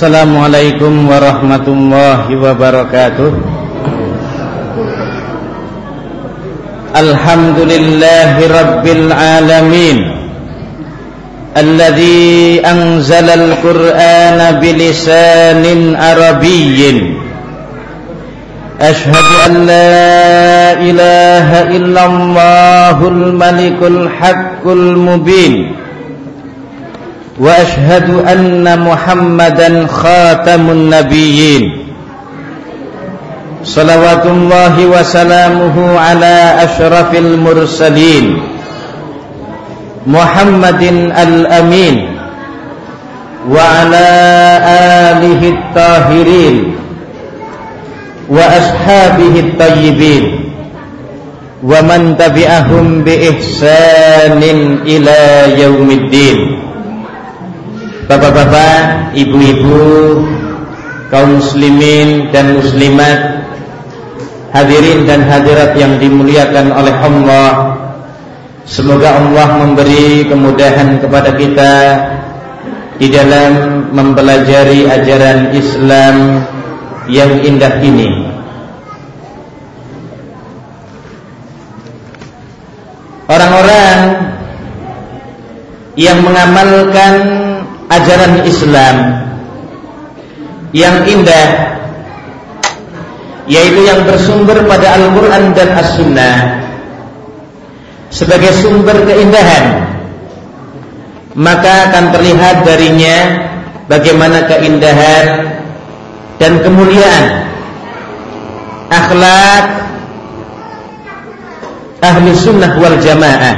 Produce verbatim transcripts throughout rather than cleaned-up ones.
Assalamualaikum warahmatullahi wabarakatuh. Alhamdulillahi rabbil alamin, alladzi anzalal qur'ana bilisanin arabiyyin. Ashhadu an la ilaha illallahul malikul haqqul mubin, wa ashhadu anna Muhammadan khatamun nabiyyin. Salawatullahi wa salamuhu ala ashrafil mursalin Muhammadin al-amin wa ala alihi at-tahirin wa ashabihi at-tayyibin wa man tabi'ahum bi ihsanin ila yaumiddin. Bapak-bapak, ibu-ibu, kaum muslimin dan muslimat, hadirin dan hadirat yang dimuliakan oleh Allah, semoga Allah memberi kemudahan kepada kita di dalam mempelajari ajaran Islam yang indah ini. Orang-orang yang mengamalkan ajaran Islam yang indah, yaitu yang bersumber pada Al-Quran dan As-Sunnah sebagai sumber keindahan, maka akan terlihat darinya bagaimana keindahan dan kemuliaan akhlak ahli sunnah wal jamaah.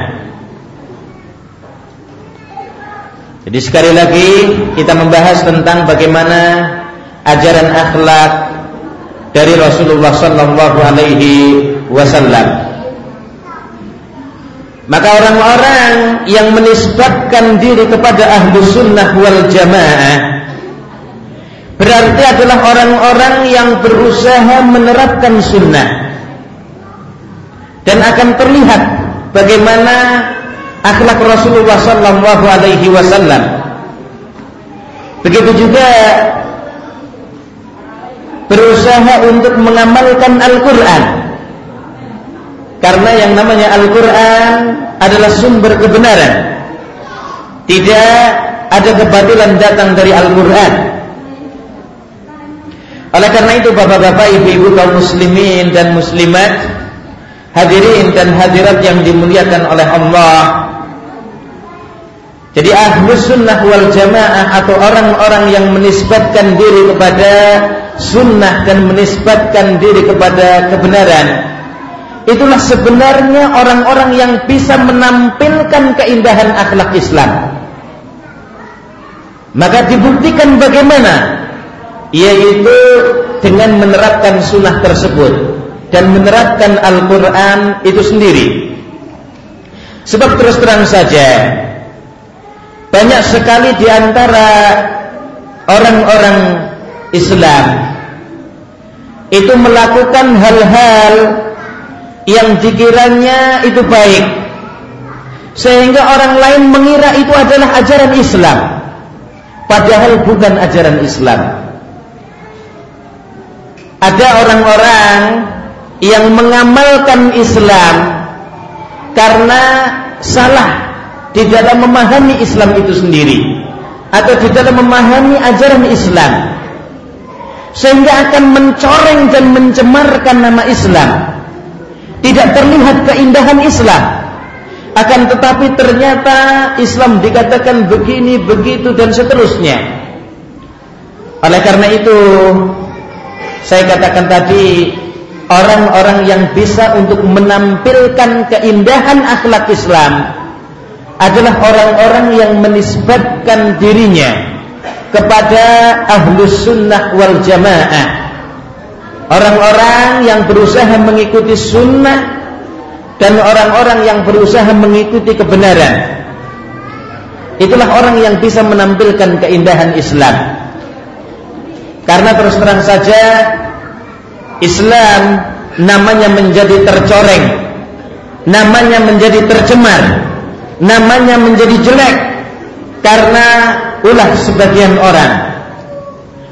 Jadi sekali lagi kita membahas tentang bagaimana ajaran akhlak dari Rasulullah sallallahu alaihi wasallam. Maka orang-orang yang menisbatkan diri kepada ahlu sunnah wal jamaah berarti adalah orang-orang yang berusaha menerapkan sunnah, dan akan terlihat bagaimana akhlak Rasulullah sallallahu alaihi wasallam. Begitu juga berusaha untuk mengamalkan Al-Quran, karena yang namanya Al-Quran adalah sumber kebenaran. Tidak ada kebatilan datang dari Al-Quran. Oleh karena itu, bapak-bapak, ibu-ibu, kaum muslimin dan muslimat, hadirin dan hadirat yang dimuliakan oleh Allah, jadi ahlus sunnah wal jamaah atau orang-orang yang menisbatkan diri kepada sunnah dan menisbatkan diri kepada kebenaran, itulah sebenarnya orang-orang yang bisa menampilkan keindahan akhlak Islam. Maka dibuktikan bagaimana, yaitu dengan menerapkan sunnah tersebut dan menerapkan Al-Quran itu sendiri. Sebab terus terang saja, banyak sekali di antara orang-orang Islam itu melakukan hal-hal yang dikiranya itu baik, sehingga orang lain mengira itu adalah ajaran Islam, padahal bukan ajaran Islam. Ada orang-orang yang mengamalkan Islam karena salah di dalam memahami Islam itu sendiri, atau di dalam memahami ajaran Islam, sehingga akan mencoreng dan mencemarkan nama Islam. Tidak terlihat keindahan Islam, akan tetapi ternyata Islam dikatakan begini, begitu, dan seterusnya. Oleh karena itu, saya katakan tadi, orang-orang yang bisa untuk menampilkan keindahan akhlak Islam adalah orang-orang yang menisbatkan dirinya kepada ahlus sunnah wal jamaah, orang-orang yang berusaha mengikuti sunnah dan orang-orang yang berusaha mengikuti kebenaran. Itulah orang yang bisa menampilkan keindahan Islam. Karena terus terang saja, Islam namanya menjadi tercoreng, namanya menjadi tercemar, namanya menjadi jelek karena ulah sebagian orang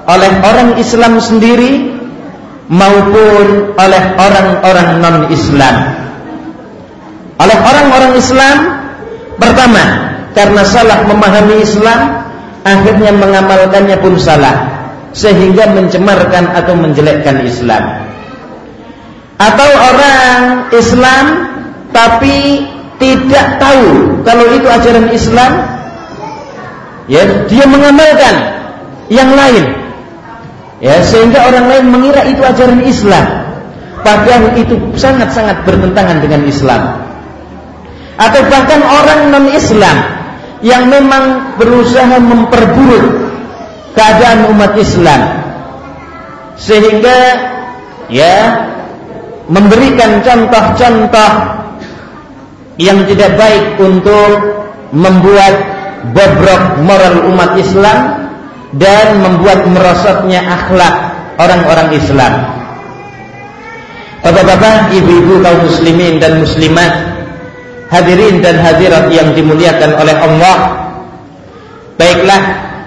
oleh orang Islam sendiri maupun oleh orang-orang non-Islam. Oleh orang-orang Islam, pertama, karena salah memahami Islam, akhirnya mengamalkannya pun salah, sehingga mencemarkan atau menjelekkan Islam. Atau orang Islam tapi tidak tahu kalau itu ajaran Islam, ya, dia mengamalkan yang lain, ya, sehingga orang lain mengira itu ajaran Islam, padahal itu sangat-sangat bertentangan dengan Islam. Atau bahkan orang non-Islam yang memang berusaha memperburuk keadaan umat Islam, sehingga ya memberikan contoh-contoh yang tidak baik untuk membuat bobrok moral umat Islam dan membuat merosotnya akhlak orang-orang Islam. Bapak-bapak, ibu-ibu kaum muslimin dan muslimat, hadirin dan hadirat yang dimuliakan oleh Allah, baiklah,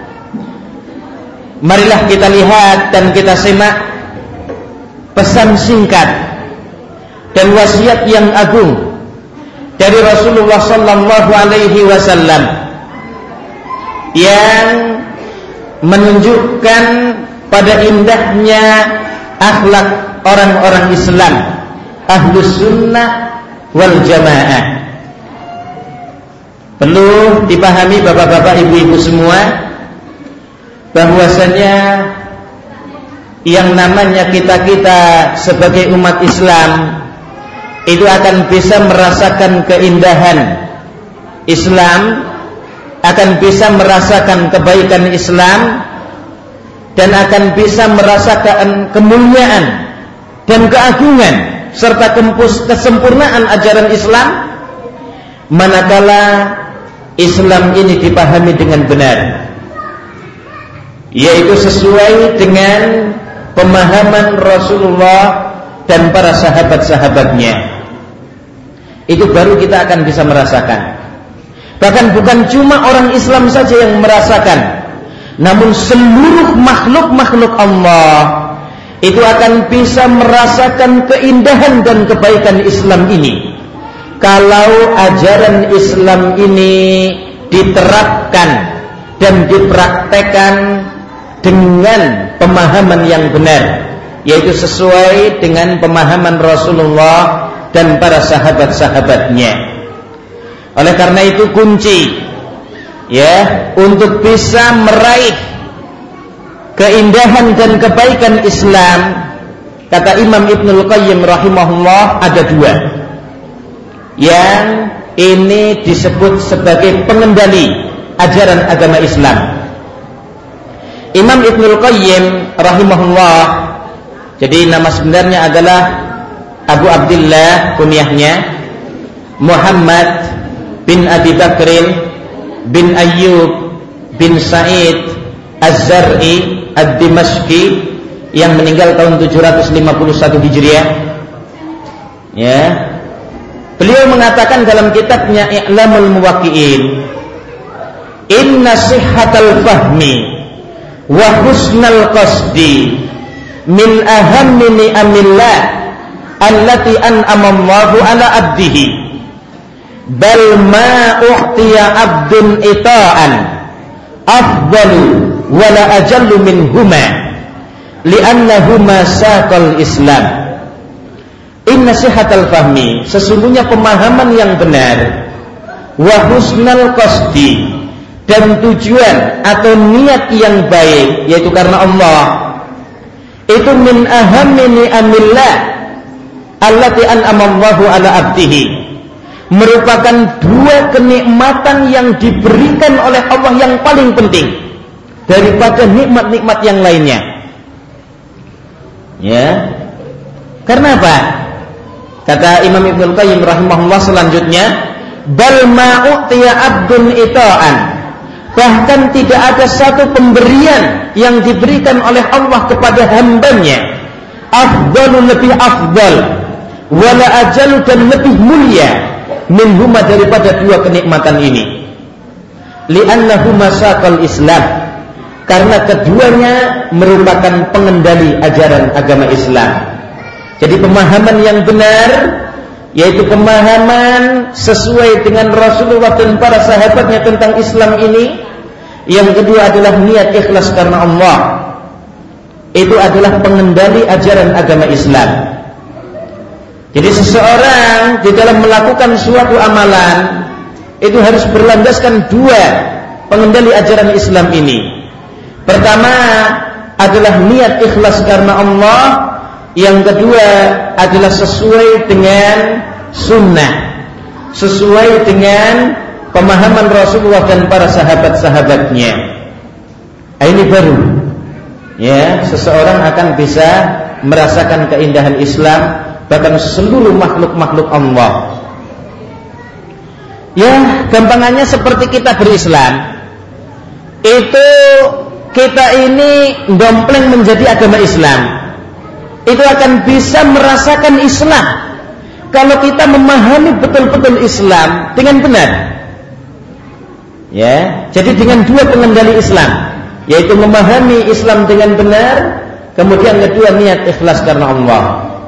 marilah kita lihat dan kita simak pesan singkat dan wasiat yang agung dari Rasulullah sallallahu alaihi wasallam yang menunjukkan pada indahnya akhlak orang-orang Islam, Ahlus Sunnah wal Jamaah. Perlu dipahami bapak-bapak, ibu-ibu semua, bahwasanya yang namanya kita-kita sebagai umat Islam itu akan bisa merasakan keindahan Islam, akan bisa merasakan kebaikan Islam, dan akan bisa merasakan kemuliaan dan keagungan serta kesempurnaan ajaran Islam manakala Islam ini dipahami dengan benar, yaitu sesuai dengan pemahaman Rasulullah dan para sahabat-sahabatnya. Itu baru kita akan bisa merasakan. Bahkan bukan cuma orang Islam saja yang merasakan, namun seluruh makhluk-makhluk Allah itu akan bisa merasakan keindahan dan kebaikan Islam ini kalau ajaran Islam ini diterapkan dan dipraktekkan dengan pemahaman yang benar, yaitu sesuai dengan pemahaman Rasulullah dan para sahabat-sahabatnya. Oleh karena itu kunci ya untuk bisa meraih keindahan dan kebaikan Islam, kata Imam Ibnul Qayyim rahimahullah, ada dua yang ini disebut sebagai pengendali ajaran agama Islam. Imam Ibnul Qayyim rahimahullah, jadi nama sebenarnya adalah Abu Abdullah, kunyahnya Muhammad bin Abi Bakrin bin Ayyub bin Sa'id Az-Zar'i Ad-Dimashqi yang meninggal tahun tujuh ratus lima puluh satu Hijriah. Ya. Beliau mengatakan dalam kitabnya I'lamul Muwaqqi'in, inna sihhatal fahmi wa husnal qasdi min ahammi ni'amillah allati an'ama Allahu ala abdihi, bal ma u'tiya abdun ita'an afdalu wa la ajallu minhuma li'annahuma saqal Islam. Inna sihhatal fahmi, sesungguhnya pemahaman yang benar, wa husnal qasdi, dan tujuan atau niat yang baik, yaitu karena Allah, itu min ahammi ni'amillah allati an'ama Allahu ala abdihi, merupakan dua kenikmatan yang diberikan oleh Allah yang paling penting daripada nikmat-nikmat yang lainnya. Ya. Karena apa? Kata Imam Ibnul Qayyim rahimahullah selanjutnya, bal ma u'tiya abdun ita'an, bahkan tidak ada satu pemberian yang diberikan oleh Allah kepada hambanya afdalu, lebih afdal, wala ajalu, dan lebih mulia minhuma, daripada dua kenikmatan ini. Li'annahuma saqal Islam, karena keduanya merupakan pengendali ajaran agama Islam. Jadi pemahaman yang benar, yaitu pemahaman sesuai dengan Rasulullah dan para sahabatnya tentang Islam ini. Yang kedua adalah niat ikhlas karena Allah. Itu adalah pengendali ajaran agama Islam. Jadi seseorang di dalam melakukan suatu amalan itu harus berlandaskan dua pengendali ajaran Islam ini. Pertama adalah niat ikhlas karena Allah. Yang kedua adalah sesuai dengan sunnah, sesuai dengan pemahaman Rasulullah dan para sahabat-sahabatnya. Ini baru, ya, seseorang akan bisa merasakan keindahan Islam, bahkan seluruh makhluk-makhluk Allah. Ya, gampangannya seperti kita berislam, itu kita ini dompleng menjadi agama Islam, itu akan bisa merasakan Islam kalau kita memahami betul-betul Islam dengan benar. Ya, jadi dengan dua pengendali Islam, yaitu memahami Islam dengan benar, kemudian kedua niat ikhlas karena Allah.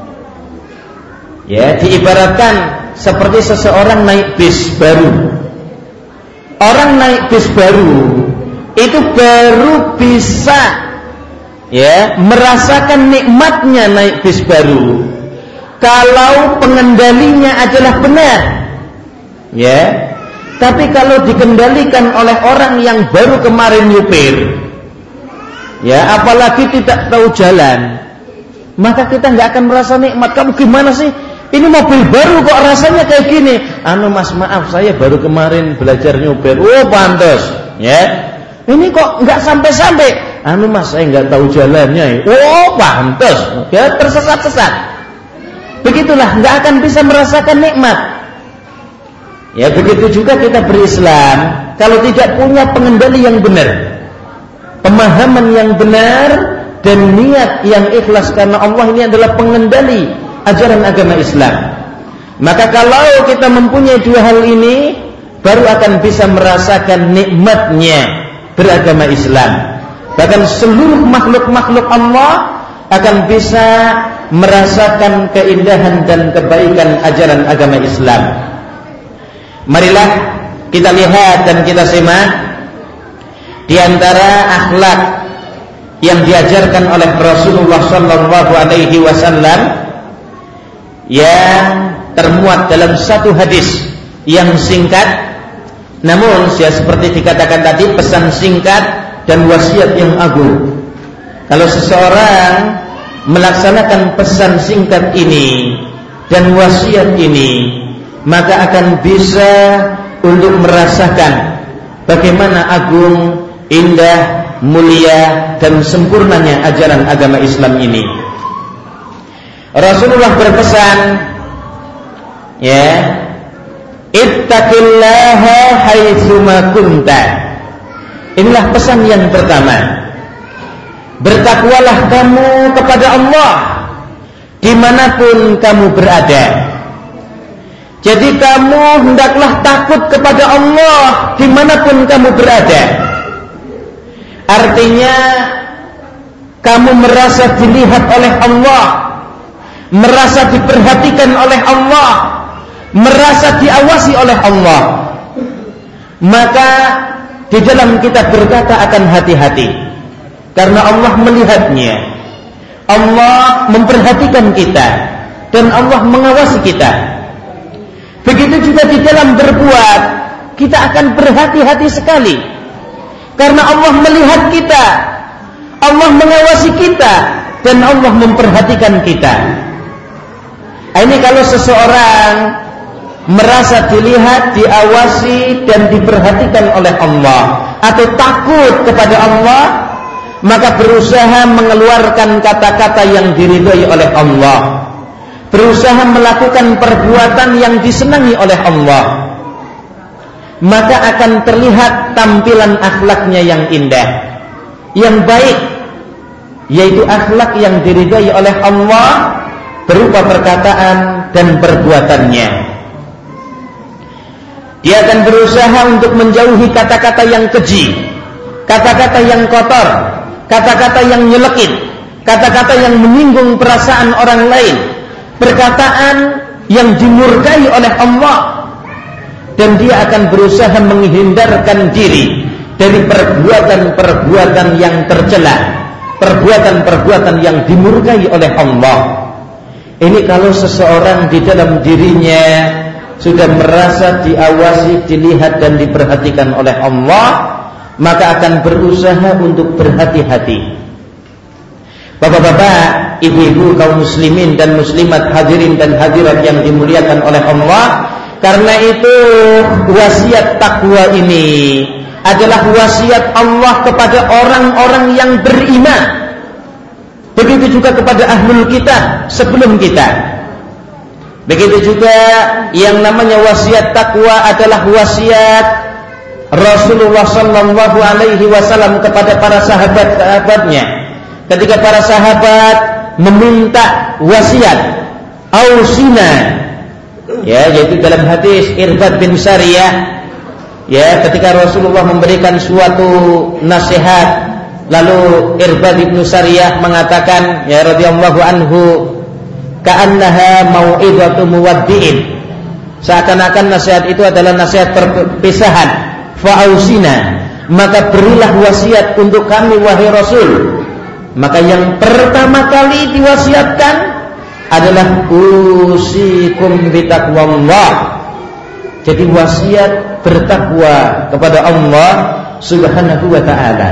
Ya, diibaratkan seperti seseorang naik bis baru. Orang naik bis baru itu baru bisa, ya, merasakan nikmatnya naik bis baru kalau pengendalinya adalah benar. Ya. Tapi kalau dikendalikan oleh orang yang baru kemarin nyupir, ya, apalagi tidak tahu jalan, maka kita nggak akan merasa nikmat. Kamu gimana sih? Ini mobil baru kok rasanya kayak gini. Anu mas, maaf, saya baru kemarin belajar nyupir. Oh pantas, ya. Ini kok nggak sampai-sampai. Anu mas, saya nggak tahu jalannya. Oh pantas, ya, tersesat-sesat. Begitulah, nggak akan bisa merasakan nikmat. Ya, begitu juga kita berislam, kalau tidak punya pengendali yang benar, pemahaman yang benar, dan niat yang ikhlas karena Allah, ini adalah pengendali ajaran agama Islam. Maka kalau kita mempunyai dua hal ini, baru akan bisa merasakan nikmatnya beragama Islam. Bahkan seluruh makhluk-makhluk Allah akan bisa merasakan keindahan dan kebaikan ajaran agama Islam. Marilah kita lihat dan kita simak di antara akhlak yang diajarkan oleh Rasulullah sallallahu alaihi wasallam yang termuat dalam satu hadis yang singkat, namun ya, seperti dikatakan tadi, pesan singkat dan wasiat yang agung. Kalau seseorang melaksanakan pesan singkat ini dan wasiat ini, maka akan bisa untuk merasakan bagaimana agung, indah, mulia, dan sempurnanya ajaran agama Islam ini. Rasulullah berpesan, ya, ittaqillaha haitsuma kunta. Inilah pesan yang pertama. Bertakwalah kamu kepada Allah dimanapun kamu berada. Jadi kamu hendaklah takut kepada Allah dimanapun kamu berada. Artinya kamu merasa dilihat oleh Allah, merasa diperhatikan oleh Allah, merasa diawasi oleh Allah. Maka di dalam kita berkata akan hati-hati, karena Allah melihatnya, Allah memperhatikan kita, dan Allah mengawasi kita. Begitu juga di dalam berbuat, kita akan berhati-hati sekali, karena Allah melihat kita, Allah mengawasi kita, dan Allah memperhatikan kita. Ini kalau seseorang merasa dilihat, diawasi, dan diperhatikan oleh Allah, atau takut kepada Allah, maka berusaha mengeluarkan kata-kata yang diridhai oleh Allah, berusaha melakukan perbuatan yang disenangi oleh Allah, maka akan terlihat tampilan akhlaknya yang indah, yang baik, yaitu akhlak yang diridhai oleh Allah berupa perkataan dan perbuatannya. Dia akan berusaha untuk menjauhi kata-kata yang keji, kata-kata yang kotor, kata-kata yang nyelekit, kata-kata yang menyinggung perasaan orang lain, perkataan yang dimurkai oleh Allah, dan dia akan berusaha menghindarkan diri dari perbuatan-perbuatan yang tercela, perbuatan-perbuatan yang dimurkai oleh Allah. Ini kalau seseorang di dalam dirinya sudah merasa diawasi, dilihat dan diperhatikan oleh Allah, maka akan berusaha untuk berhati-hati. Bapak-bapak, ibu-ibu, kaum muslimin dan muslimat, hadirin dan hadirat yang dimuliakan oleh Allah, karena itu wasiat takwa ini adalah wasiat Allah kepada orang-orang yang beriman. Begitu juga kepada ahlul kitab sebelum kita. Begitu juga yang namanya wasiat takwa adalah wasiat Rasulullah sallallahu alaihi wasallam kepada para sahabat-sahabatnya. Ketika para sahabat meminta wasiat, ausina, ya, yaitu dalam hadis Irbad bin Sariyah, ya, ketika Rasulullah memberikan suatu nasihat, lalu Irbad bin Sariyah mengatakan, ya radhiyallahu anhu, ka'annaha mau'idatu muwaddi'in, seakan-akan nasihat itu adalah nasihat perpisahan. Fa'ausina, maka berilah wasiat untuk kami wahai Rasul. Maka yang pertama kali diwasiatkan adalah usikum bitaqwallah. Jadi wasiat bertakwa kepada Allah Subhanahu wa ta'ala.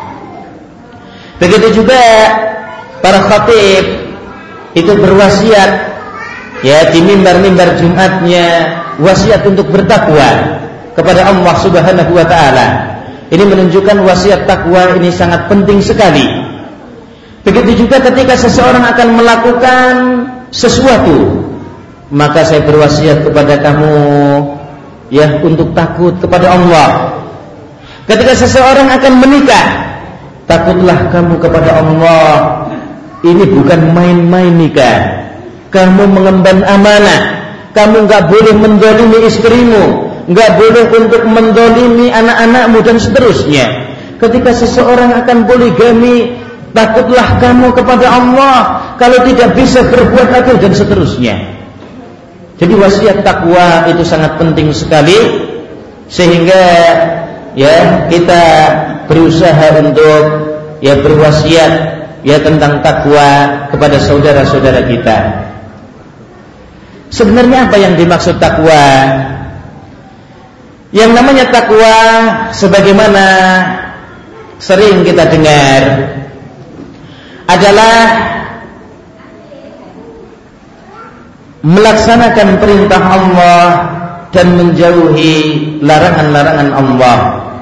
Begitu juga para khatib itu berwasiat, ya, di mimbar-mimbar Jumatnya, wasiat untuk bertakwa kepada Allah Subhanahu wa ta'ala. Ini menunjukkan wasiat takwa ini sangat penting sekali. Begitu juga ketika seseorang akan melakukan sesuatu, maka saya berwasiat kepada kamu, ya, untuk takut kepada Allah. Ketika seseorang akan menikah, takutlah kamu kepada Allah. Ini bukan main-main nikah. Kamu mengemban amanah. Kamu enggak boleh mendolimi istrimu, enggak boleh untuk mendolimi anak-anakmu dan seterusnya. Ketika seseorang akan poligami, takutlah kamu kepada Allah. Kalau tidak bisa berbuat adil dan seterusnya. Jadi wasiat takwa itu sangat penting sekali, sehingga, ya, kita berusaha untuk, ya, berwasiat, ya, tentang takwa kepada saudara-saudara kita. Sebenarnya apa yang dimaksud takwa? Yang namanya takwa, sebagaimana sering kita dengar, adalah melaksanakan perintah Allah dan menjauhi larangan-larangan Allah,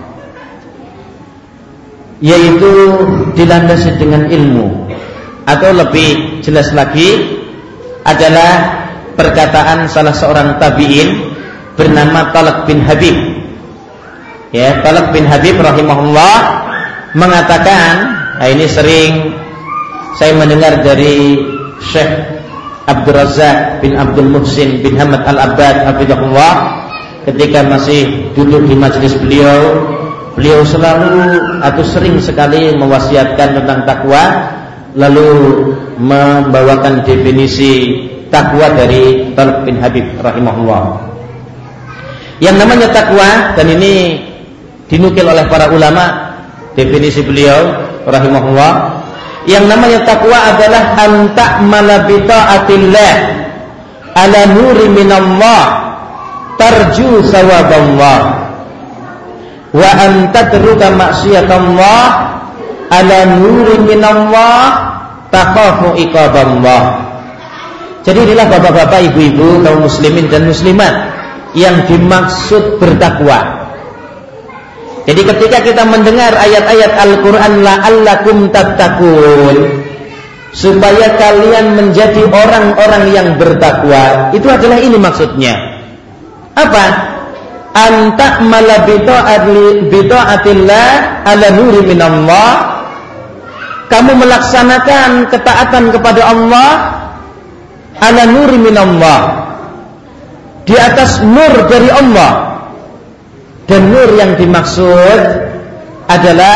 yaitu dilandasi dengan ilmu, atau lebih jelas lagi adalah perkataan salah seorang tabi'in bernama Talq bin Habib. Ya, Talq bin Habib rahimahullah mengatakan, nah ini sering saya mendengar dari Syekh Abdul Razak bin Abdul Muhsin bin Hamad Al-Abbad hafizahullah, ketika masih duduk di majelis beliau, beliau selalu atau sering sekali mewasiatkan tentang takwa, lalu membawakan definisi takwa dari Talq bin Habib rahimahullah. Yang namanya takwa, dan ini dinukil oleh para ulama definisi beliau rahimahullah, yang namanya takwa adalah an ta'mala bi ta'atillah ala nuri minallah tarju sawaballah, wa an tatruka maksiatallah ala nuri minallah takhafu iqaballah. Jadi inilah bapak-bapak, ibu-ibu, kaum muslimin dan muslimat yang dimaksud bertakwa. Jadi ketika kita mendengar ayat-ayat Al-Quran, la'allakum tattaqun, supaya kalian menjadi orang-orang yang bertakwa, itu adalah ini maksudnya. Apa? An ta'mala bi ta'atillah ala nuri minallah, kamu melaksanakan ketaatan kepada Allah ala nuri minallah, di atas nur dari Allah. Dan nur yang dimaksud adalah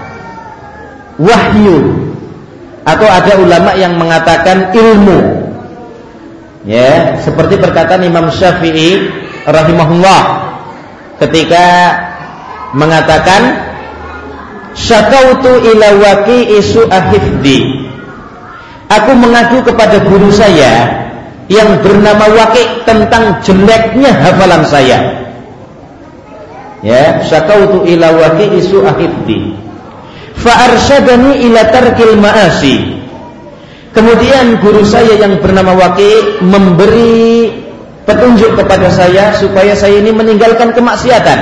wahyu, atau ada ulama yang mengatakan ilmu. Ya, seperti perkataan Imam Syafi'i rahimahullah ketika mengatakan syakautu ila waqi'i su'ahifdi, aku mengadu kepada guru saya yang bernama Waqi' tentang jeleknya hafalan saya. Ya, syakautu ila waqi'i su'ahifdi fa arsyadani ila tarkil ma'asi. Kemudian guru saya yang bernama Waqi' memberi petunjuk kepada saya supaya saya ini meninggalkan kemaksiatan.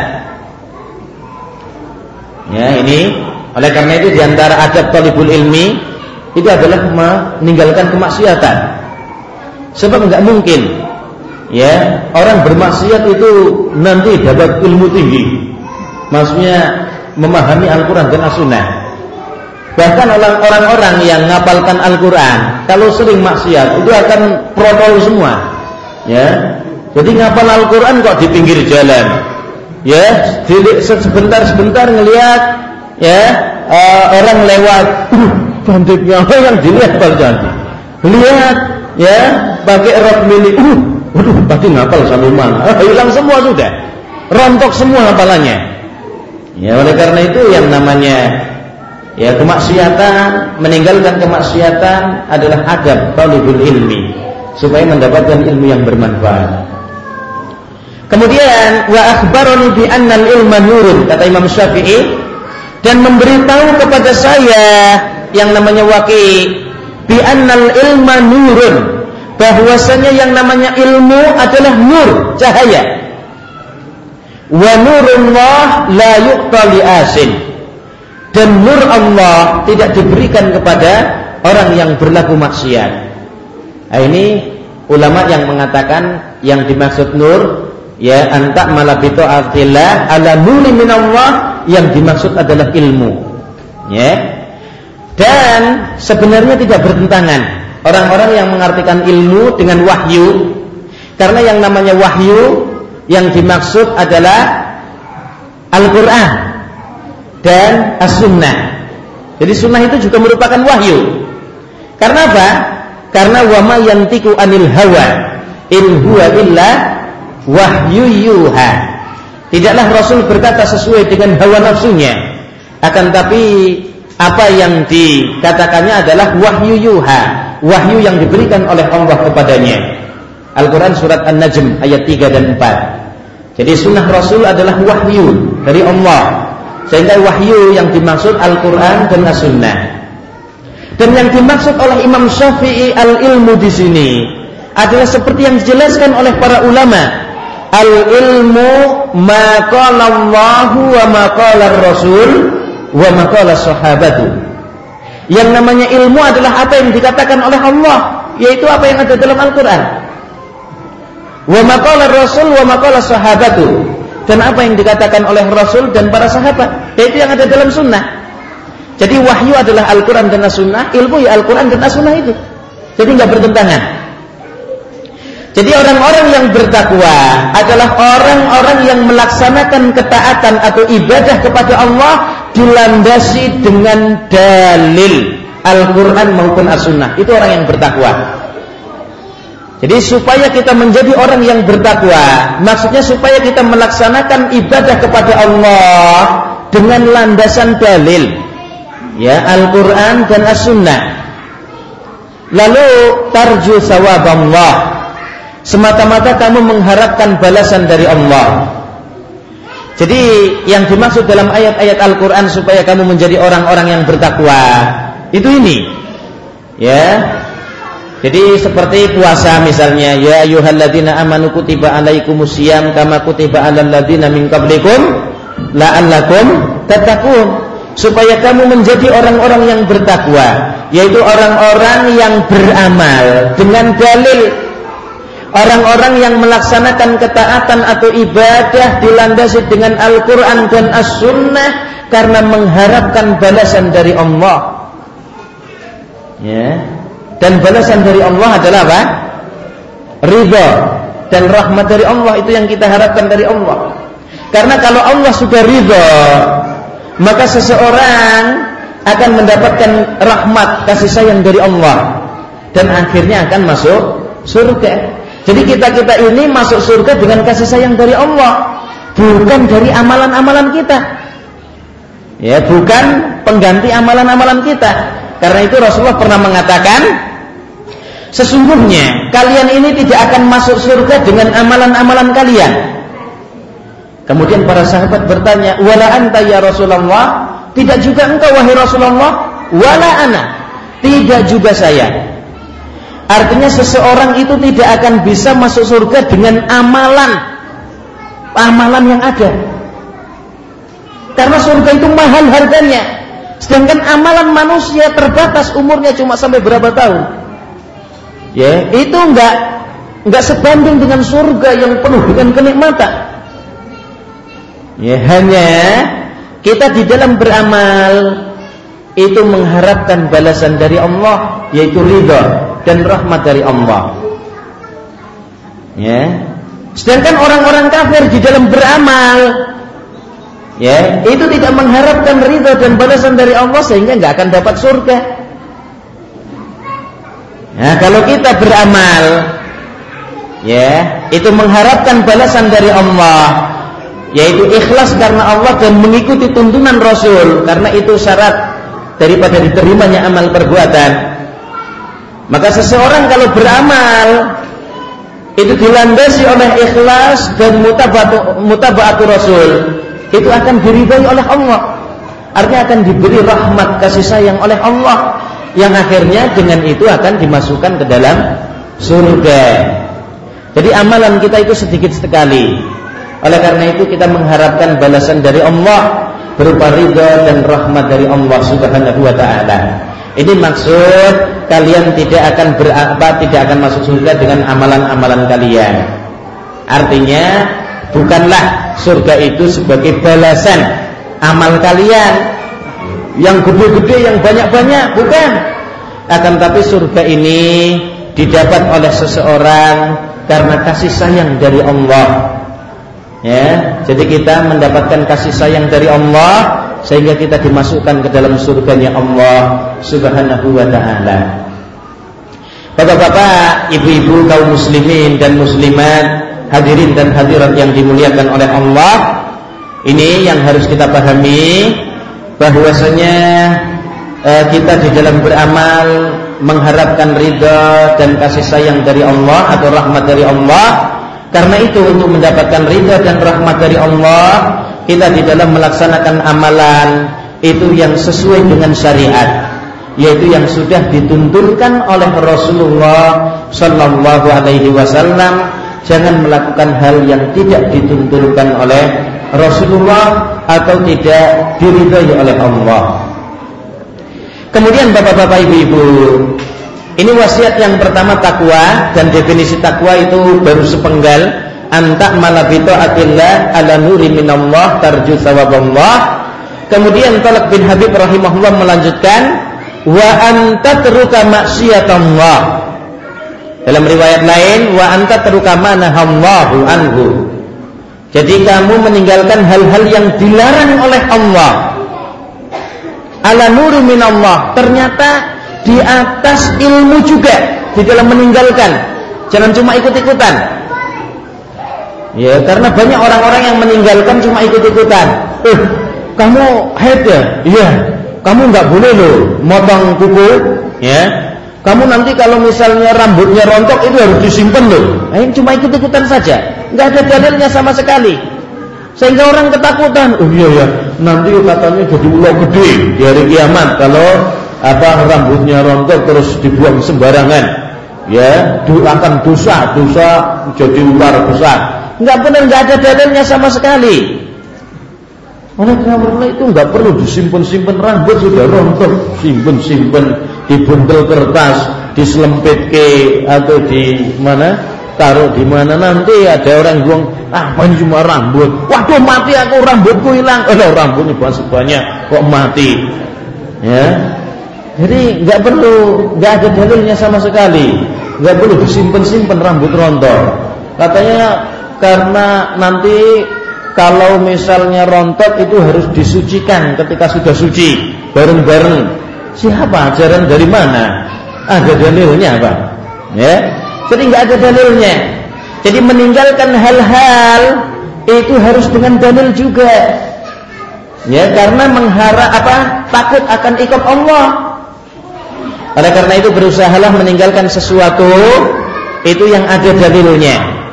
Ya, ini oleh karena itu diantara adab talibul ilmi itu adalah meninggalkan kemaksiatan. Sebab enggak mungkin ya orang bermaksiat itu nanti dapat ilmu tinggi. Maksudnya memahami Al-Quran dan As-Sunnah. Bahkan orang-orang yang ngapalkan Al-Quran kalau sering maksiat itu akan protol semua. Ya, jadi ngapal Al-Quran kok di pinggir jalan. Ya, sebentar-sebentar ngelihat ya uh, orang lewat, uh, cantiknya yang dilihat bal cantik. Lihat ya pakai rok mini, uh, waduh pasti ngapal sampai mana? Ah, hilang semua sudah, rontok semua hafalannya. Ya, oleh karena itu yang namanya ya kemaksiatan, meninggalkan kemaksiatan adalah adab talibul ilmi supaya mendapatkan ilmu yang bermanfaat. Kemudian wa akhbarani bi annal ilma nurun, kata Imam Syafi'i, dan memberitahu kepada saya yang namanya Waqi' bi annal ilma nurun, bahwasanya yang namanya ilmu adalah nur, cahaya. Wa nurullah la yu'ta li asin, dan nur Allah tidak diberikan kepada orang yang berlaku maksiat. Nah, ini ulama yang mengatakan yang dimaksud nur ya anta malabito artillah ala nuri minallah, yang dimaksud adalah ilmu. Ya. Dan sebenarnya tidak bertentangan orang-orang yang mengartikan ilmu dengan wahyu, karena yang namanya wahyu yang dimaksud adalah Al-Quran dan As-Sunnah. Jadi sunnah itu juga merupakan wahyu. Karena apa? Karena wa ma yantiqu anil hawa in huwa illa wahyu yuha. Tidaklah Rasul berkata sesuai dengan hawa nafsunya, akan tapi apa yang dikatakannya adalah wahyu yuha, wahyu yang diberikan oleh Allah kepadanya. Al-Quran surat An-Najm ayat tiga dan empat. Jadi sunnah Rasul adalah wahyu dari Allah, sehingga wahyu yang dimaksud Al-Quran dan As-Sunnah. Dan yang dimaksud oleh Imam Syafi'i al-ilmu di sini adalah seperti yang dijelaskan oleh para ulama. Al-ilmu ma qala Allahu wa ma qala Rasul wa ma qala sahabatu. Yang namanya ilmu adalah apa yang dikatakan oleh Allah, yaitu apa yang ada dalam Al-Quran. Wa ma qala Rasul wa ma qala sahabatu, dan apa yang dikatakan oleh Rasul dan para sahabat, yaitu yang ada dalam sunnah. Jadi wahyu adalah Al-Quran dan As-Sunnah, ilmu ya Al-Quran dan As-Sunnah itu. Jadi enggak bertentangan. Jadi orang-orang yang bertakwa adalah orang-orang yang melaksanakan ketaatan atau ibadah kepada Allah dilandasi dengan dalil Al-Quran maupun As-Sunnah. Itu orang yang bertakwa. Jadi supaya kita menjadi orang yang bertakwa, maksudnya supaya kita melaksanakan ibadah kepada Allah dengan landasan dalil, ya Al-Quran dan As-Sunnah. Lalu tarju sawaballah, semata-mata kamu mengharapkan balasan dari Allah. Jadi yang dimaksud dalam ayat-ayat Al-Quran supaya kamu menjadi orang-orang yang bertakwa itu ini, ya. Jadi seperti puasa misalnya, ya ayyuhalladzina amanu kutiba alaikumusiyam kama kutiba alal ladzina min qablikum la'allakum tattaqun, supaya kamu menjadi orang-orang yang bertakwa, yaitu orang-orang yang beramal dengan dalil, orang-orang yang melaksanakan ketaatan atau ibadah dilandasi dengan Al-Quran dan As-Sunnah karena mengharapkan balasan dari Allah. Ya. Dan balasan dari Allah adalah apa? Ridha dan rahmat dari Allah, itu yang kita harapkan dari Allah. Karena kalau Allah sudah ridha, maka seseorang akan mendapatkan rahmat kasih sayang dari Allah dan akhirnya akan masuk surga. Jadi kita-kita ini masuk surga dengan kasih sayang dari Allah, bukan dari amalan-amalan kita. Ya, bukan pengganti amalan-amalan kita. Karena itu Rasulullah pernah mengatakan, sesungguhnya kalian ini tidak akan masuk surga dengan amalan-amalan kalian. Kemudian para sahabat bertanya, wala anta ya Rasulullah? Tidak juga engkau wahai Rasulullah? Wala ana? Tidak juga saya. Artinya seseorang itu tidak akan bisa masuk surga dengan amalan amalan yang ada. Karena surga itu mahal harganya. Sedangkan amalan manusia terbatas, umurnya cuma sampai berapa tahun. Ya, itu enggak enggak sebanding dengan surga yang penuh dengan kenikmatan. Ya, hanya kita di dalam beramal itu mengharapkan balasan dari Allah, yaitu ridha dan rahmat dari Allah. Ya. Sedangkan orang-orang kafir di dalam beramal, ya, itu tidak mengharapkan ridha dan balasan dari Allah, sehingga nggak akan dapat surga. Nah, kalau kita beramal, ya, itu mengharapkan balasan dari Allah, yaitu ikhlas karena Allah dan mengikuti tuntunan Rasul, karena itu syarat daripada diterimanya amal perbuatan. Maka seseorang kalau beramal itu dilandasi oleh ikhlas dan mutaba'atu mutaba'atu Rasul, itu akan diridhai oleh Allah. Artinya akan diberi rahmat kasih sayang oleh Allah, yang akhirnya dengan itu akan dimasukkan ke dalam surga. Jadi amalan kita itu sedikit sekali. Oleh karena itu kita mengharapkan balasan dari Allah berupa ridha dan rahmat dari Allah Subhanahu wa taala. Ini maksud kalian tidak akan berapa tidak akan masuk surga dengan amalan-amalan kalian. Artinya bukanlah surga itu sebagai balasan amal kalian yang gede-gede, yang banyak-banyak, bukan. Akan tapi surga ini didapat oleh seseorang karena kasih sayang dari Allah. Ya, jadi kita mendapatkan kasih sayang dari Allah sehingga kita dimasukkan ke dalam surganya Allah Subhanahu wa taala. Bapak-bapak, ibu-ibu, kaum muslimin dan muslimat, hadirin dan hadirat yang dimuliakan oleh Allah, ini yang harus kita pahami, bahwasanya eh, kita di dalam beramal mengharapkan ridha dan kasih sayang dari Allah atau rahmat dari Allah. Karena itu untuk mendapatkan ridha dan rahmat dari Allah, kita di dalam melaksanakan amalan itu yang sesuai dengan syariat, yaitu yang sudah dituntunkan oleh Rasulullah Sallallahu Alaihi Wasallam. Jangan melakukan hal yang tidak dituntunkan oleh Rasulullah atau tidak diridhai oleh Allah. Kemudian bapak-bapak, ibu-ibu, ini wasiat yang pertama takwa, dan definisi takwa itu baru sepenggal, anta malabito atillah ala nuri minallah tarju sawaballah. Kemudian Talak bin Habib rahimahullah melanjutkan, wa anta teruka maksiatallah. Dalam riwayat lain, wa anta teruka manahallahu anhu. Jadi kamu meninggalkan hal-hal yang dilarang oleh Allah. Ala nuri minallah, ternyata di atas ilmu juga di dalam meninggalkan. Jangan cuma ikut-ikutan. Ya, karena banyak orang-orang yang meninggalkan cuma ikut-ikutan. Eh, kamu haid ya? Iya. Kamu nggak boleh loh motong kuku, ya. Kamu nanti kalau misalnya rambutnya rontok itu harus disimpan loh. Nah, ini cuma ikut-ikutan saja, nggak ada dalilnya sama sekali. Sehingga orang ketakutan. Oh iya ya, nanti katanya jadi ular gede di hari kiamat kalau apa rambutnya rontok terus dibuang sembarangan, ya, akan dosa dosa jadi ular besar. Enggak benar, enggak ada dalilnya sama sekali. Oleh karena itu enggak perlu disimpan-simpan, rambut sudah rontok, simpen-simpen di bundel kertas, diselempitke atau di mana, taruh di mana, nanti ada orang bilang, ah apa cuma rambut, waduh mati aku, rambutku hilang. Oh rambutnya banyak kok mati, ya. Jadi nggak perlu, nggak ada dalilnya sama sekali, nggak perlu disimpan-simpan rambut rontok. Katanya karena nanti kalau misalnya rontok itu harus disucikan ketika sudah suci bareng-bareng. Siapa? Ajaran dari mana? Ada dalilnya apa? Ya, jadi nggak ada dalilnya. Jadi meninggalkan hal-hal itu harus dengan dalil juga. Ya, karena mengharap apa? Takut akan iqab Allah. Oleh karena itu berusahalah meninggalkan sesuatu itu yang ada dalilnya.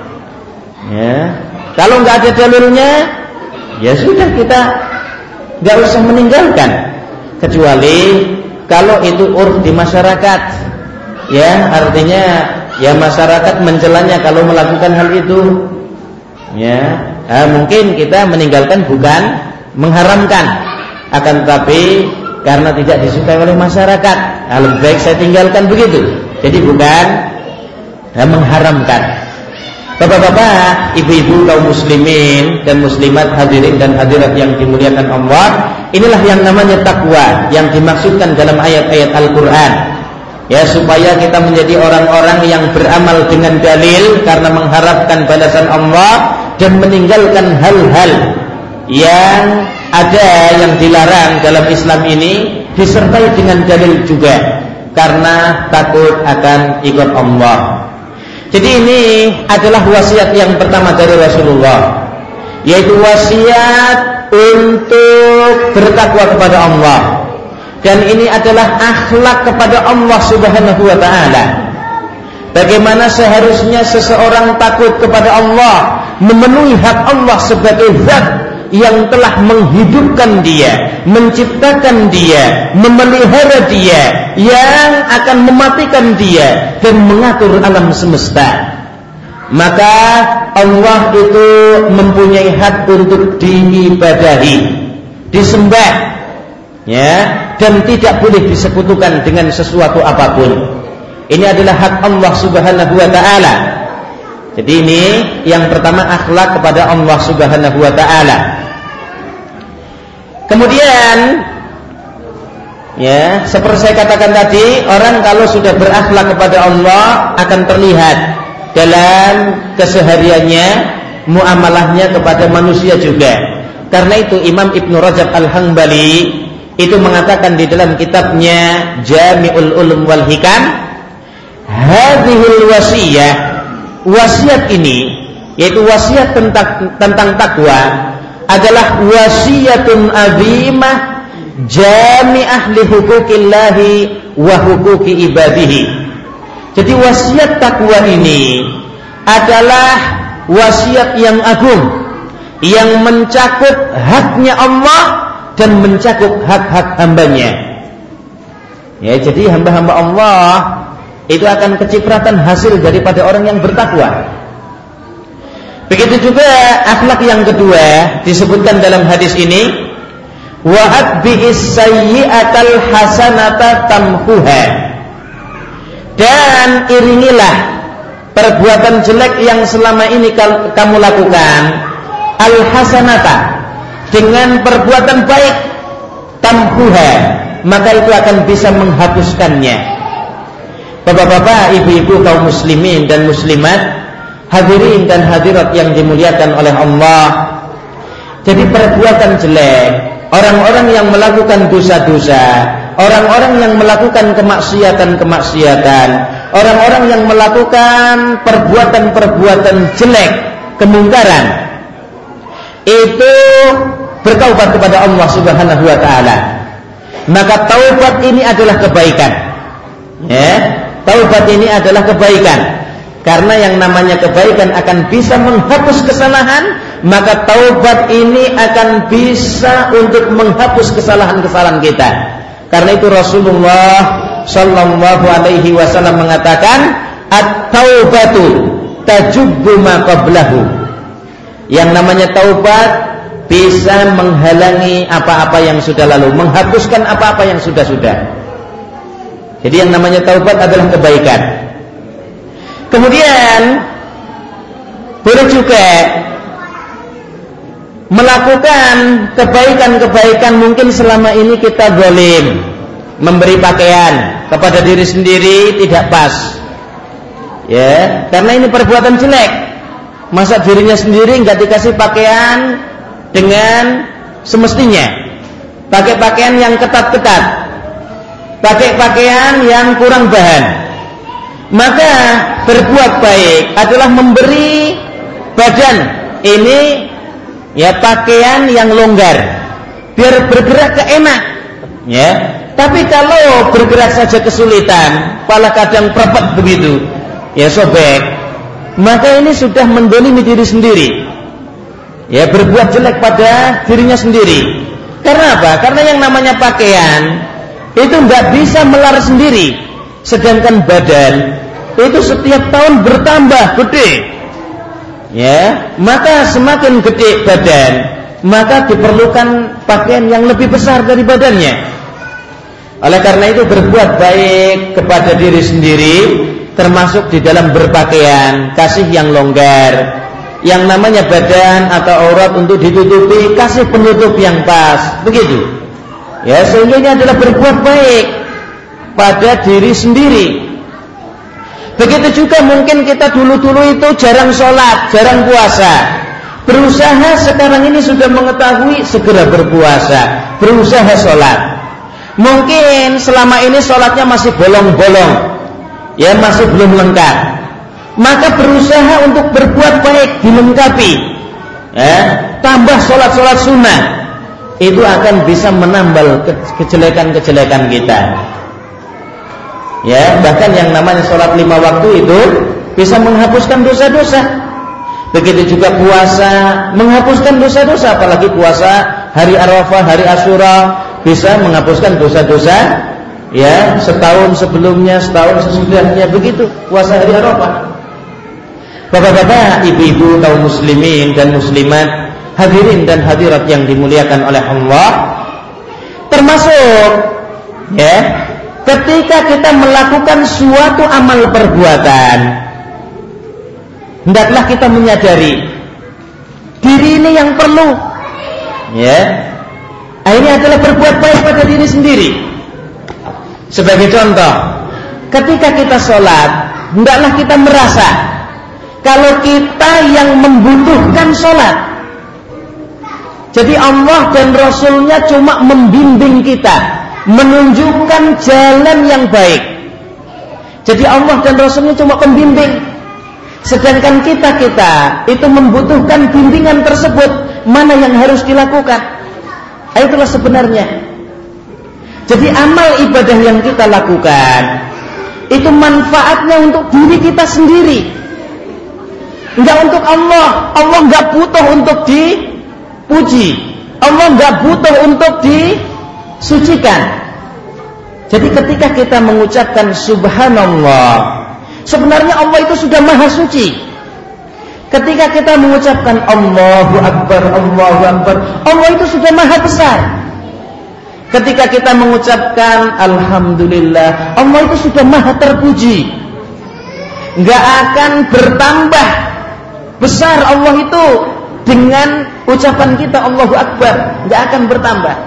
Ya, kalau nggak ada dalilnya, ya sudah kita nggak usah meninggalkan. Kecuali kalau itu urf di masyarakat, ya artinya ya masyarakat mencelanya kalau melakukan hal itu, ya nah, mungkin kita meninggalkan bukan mengharamkan, akan tetapi karena tidak disukai oleh masyarakat, nah, lebih baik saya tinggalkan begitu. Jadi bukan nah, mengharamkan. Bapak-bapak, ibu-ibu kaum muslimin dan muslimat, hadirin dan hadirat yang dimuliakan Allah, inilah yang namanya takwa yang dimaksudkan dalam ayat-ayat Al-Quran. Ya, supaya kita menjadi orang-orang yang beramal dengan dalil karena mengharapkan balasan Allah dan meninggalkan hal-hal yang ada yang dilarang dalam Islam ini disertai dengan dalil juga karena takut akan iqab Allah. Jadi ini adalah wasiat yang pertama dari Rasulullah, yaitu wasiat untuk bertakwa kepada Allah. Dan ini adalah akhlak kepada Allah Subhanahu wa ta'ala. Bagaimana seharusnya seseorang takut kepada Allah, memenuhi hak Allah sebagai zat yang telah menghidupkan dia, menciptakan dia, memelihara dia, yang akan mematikan dia dan mengatur alam semesta. Maka Allah itu mempunyai hak untuk diibadahi, disembah, ya, dan tidak boleh disekutukan dengan sesuatu apapun. Ini adalah hak Allah Subhanahu wa ta'ala. Jadi ini yang pertama, akhlak kepada Allah Subhanahu wa ta'ala. Kemudian, ya, seperti saya katakan tadi, orang kalau sudah berakhlak kepada Allah akan terlihat dalam kesehariannya, muamalahnya kepada manusia juga. Karena itu Imam Ibnu Rajab Al-Hanbali itu mengatakan di dalam kitabnya Jami'ul Ulum wal Hikam, hadhil wasiyah, wasiat ini, yaitu wasiat tentang tentang takwa, adalah wasiatun azimah jami'ah li huquqillahi wa huquqi ibadihi. Jadi wasiat takwa ini adalah wasiat yang agung, yang mencakup haknya Allah dan mencakup hak-hak hambanya. Ya, jadi hamba-hamba Allah itu akan kecipratan hasil daripada orang yang bertakwa. Begitu juga akhlak yang kedua disebutkan dalam hadis ini, wa atbi'is sayyi'atal hasanata tamhuha. Dan iringilah perbuatan jelek yang selama ini kamu lakukan, al hasanata, dengan perbuatan baik, tamhuha, maka itu akan bisa menghapuskannya. Bapak-bapak, ibu-ibu kaum muslimin dan muslimat, hadirin dan hadirat yang dimuliakan oleh Allah. Jadi perbuatan jelek, orang-orang yang melakukan dosa-dosa, orang-orang yang melakukan kemaksiatan-kemaksiatan, orang-orang yang melakukan perbuatan-perbuatan jelek, kemungkaran, itu bertaubat kepada Allah Subhanahu wa ta'ala. Maka taubat ini adalah kebaikan. Ya, taubat ini adalah kebaikan. Karena yang namanya kebaikan akan bisa menghapus kesalahan, maka taubat ini akan bisa untuk menghapus kesalahan-kesalahan kita. Karena itu Rasulullah sallallahu alaihi wasallam mengatakan, at-taubatu tajubbu ma qablahu. Yang namanya taubat bisa menghalangi apa-apa yang sudah lalu, menghapuskan apa-apa yang sudah-sudah. Jadi yang namanya taubat adalah kebaikan. Kemudian boleh juga melakukan kebaikan-kebaikan, mungkin selama ini kita zalim, memberi pakaian kepada diri sendiri tidak pas, ya, karena ini perbuatan jelek. Masa dirinya sendiri nggak dikasih pakaian, dengan semestinya, pakai pakaian yang ketat-ketat, pakai pakaian yang kurang bahan, maka berbuat baik adalah memberi badan ini ya pakaian yang longgar, biar bergerak keenak, ya. Tapi kalau bergerak saja kesulitan, pala kadang perpet begitu, ya sobek, maka ini sudah mendolimi diri sendiri, ya berbuat jelek pada dirinya sendiri. Karena apa? Karena yang namanya pakaian itu nggak bisa melar sendiri, sedangkan badan itu setiap tahun bertambah gede, ya. Maka semakin gede badan, maka diperlukan pakaian yang lebih besar dari badannya. Oleh karena itu berbuat baik kepada diri sendiri, termasuk di dalam berpakaian, kasih yang longgar. Yang namanya badan atau aurat untuk ditutupi, kasih penutup yang pas, begitu. Ya, sehingga ini adalah berbuat baik pada diri sendiri. Begitu juga mungkin kita dulu-dulu itu jarang sholat, jarang puasa. Berusaha sekarang ini sudah mengetahui, segera berpuasa, berusaha sholat. Mungkin selama ini sholatnya masih bolong-bolong, ya masih belum lengkap, maka berusaha untuk berbuat baik, dilengkapi, ya, tambah sholat-sholat sunnah, itu akan bisa menambal kejelekan-kejelekan kita, ya. Bahkan yang namanya sholat lima waktu itu bisa menghapuskan dosa-dosa. Begitu juga puasa menghapuskan dosa-dosa, apalagi puasa hari Arafah, hari Asyura, bisa menghapuskan dosa-dosa, ya, setahun sebelumnya, setahun sesudahnya, begitu puasa hari Arafah. Bapak-bapak, ibu-ibu, kaum muslimin dan muslimat, hadirin dan hadirat yang dimuliakan oleh Allah, termasuk, ya, ketika kita melakukan suatu amal perbuatan, hendaklah kita menyadari diri ini yang perlu, ya. Ini adalah berbuat baik pada diri sendiri. Sebagai contoh, ketika kita sholat, hendaklah kita merasa kalau kita yang membutuhkan sholat. Jadi Allah dan Rasulnya cuma membimbing kita, menunjukkan jalan yang baik. Jadi Allah dan Rasulnya cuma membimbing, sedangkan kita-kita itu membutuhkan bimbingan tersebut, mana yang harus dilakukan. Itulah sebenarnya. Jadi amal ibadah yang kita lakukan itu manfaatnya untuk diri kita sendiri, enggak untuk Allah. Allah enggak butuh untuk dipuji, Allah enggak butuh untuk disucikan. Jadi ketika kita mengucapkan subhanallah, sebenarnya Allah itu sudah maha suci. Ketika kita mengucapkan Allahu Akbar, Allahu Akbar, Allah itu sudah maha besar. Ketika kita mengucapkan Alhamdulillah, Allah itu sudah maha terpuji. Gak akan bertambah besar Allah itu dengan ucapan kita Allahu Akbar, gak akan bertambah.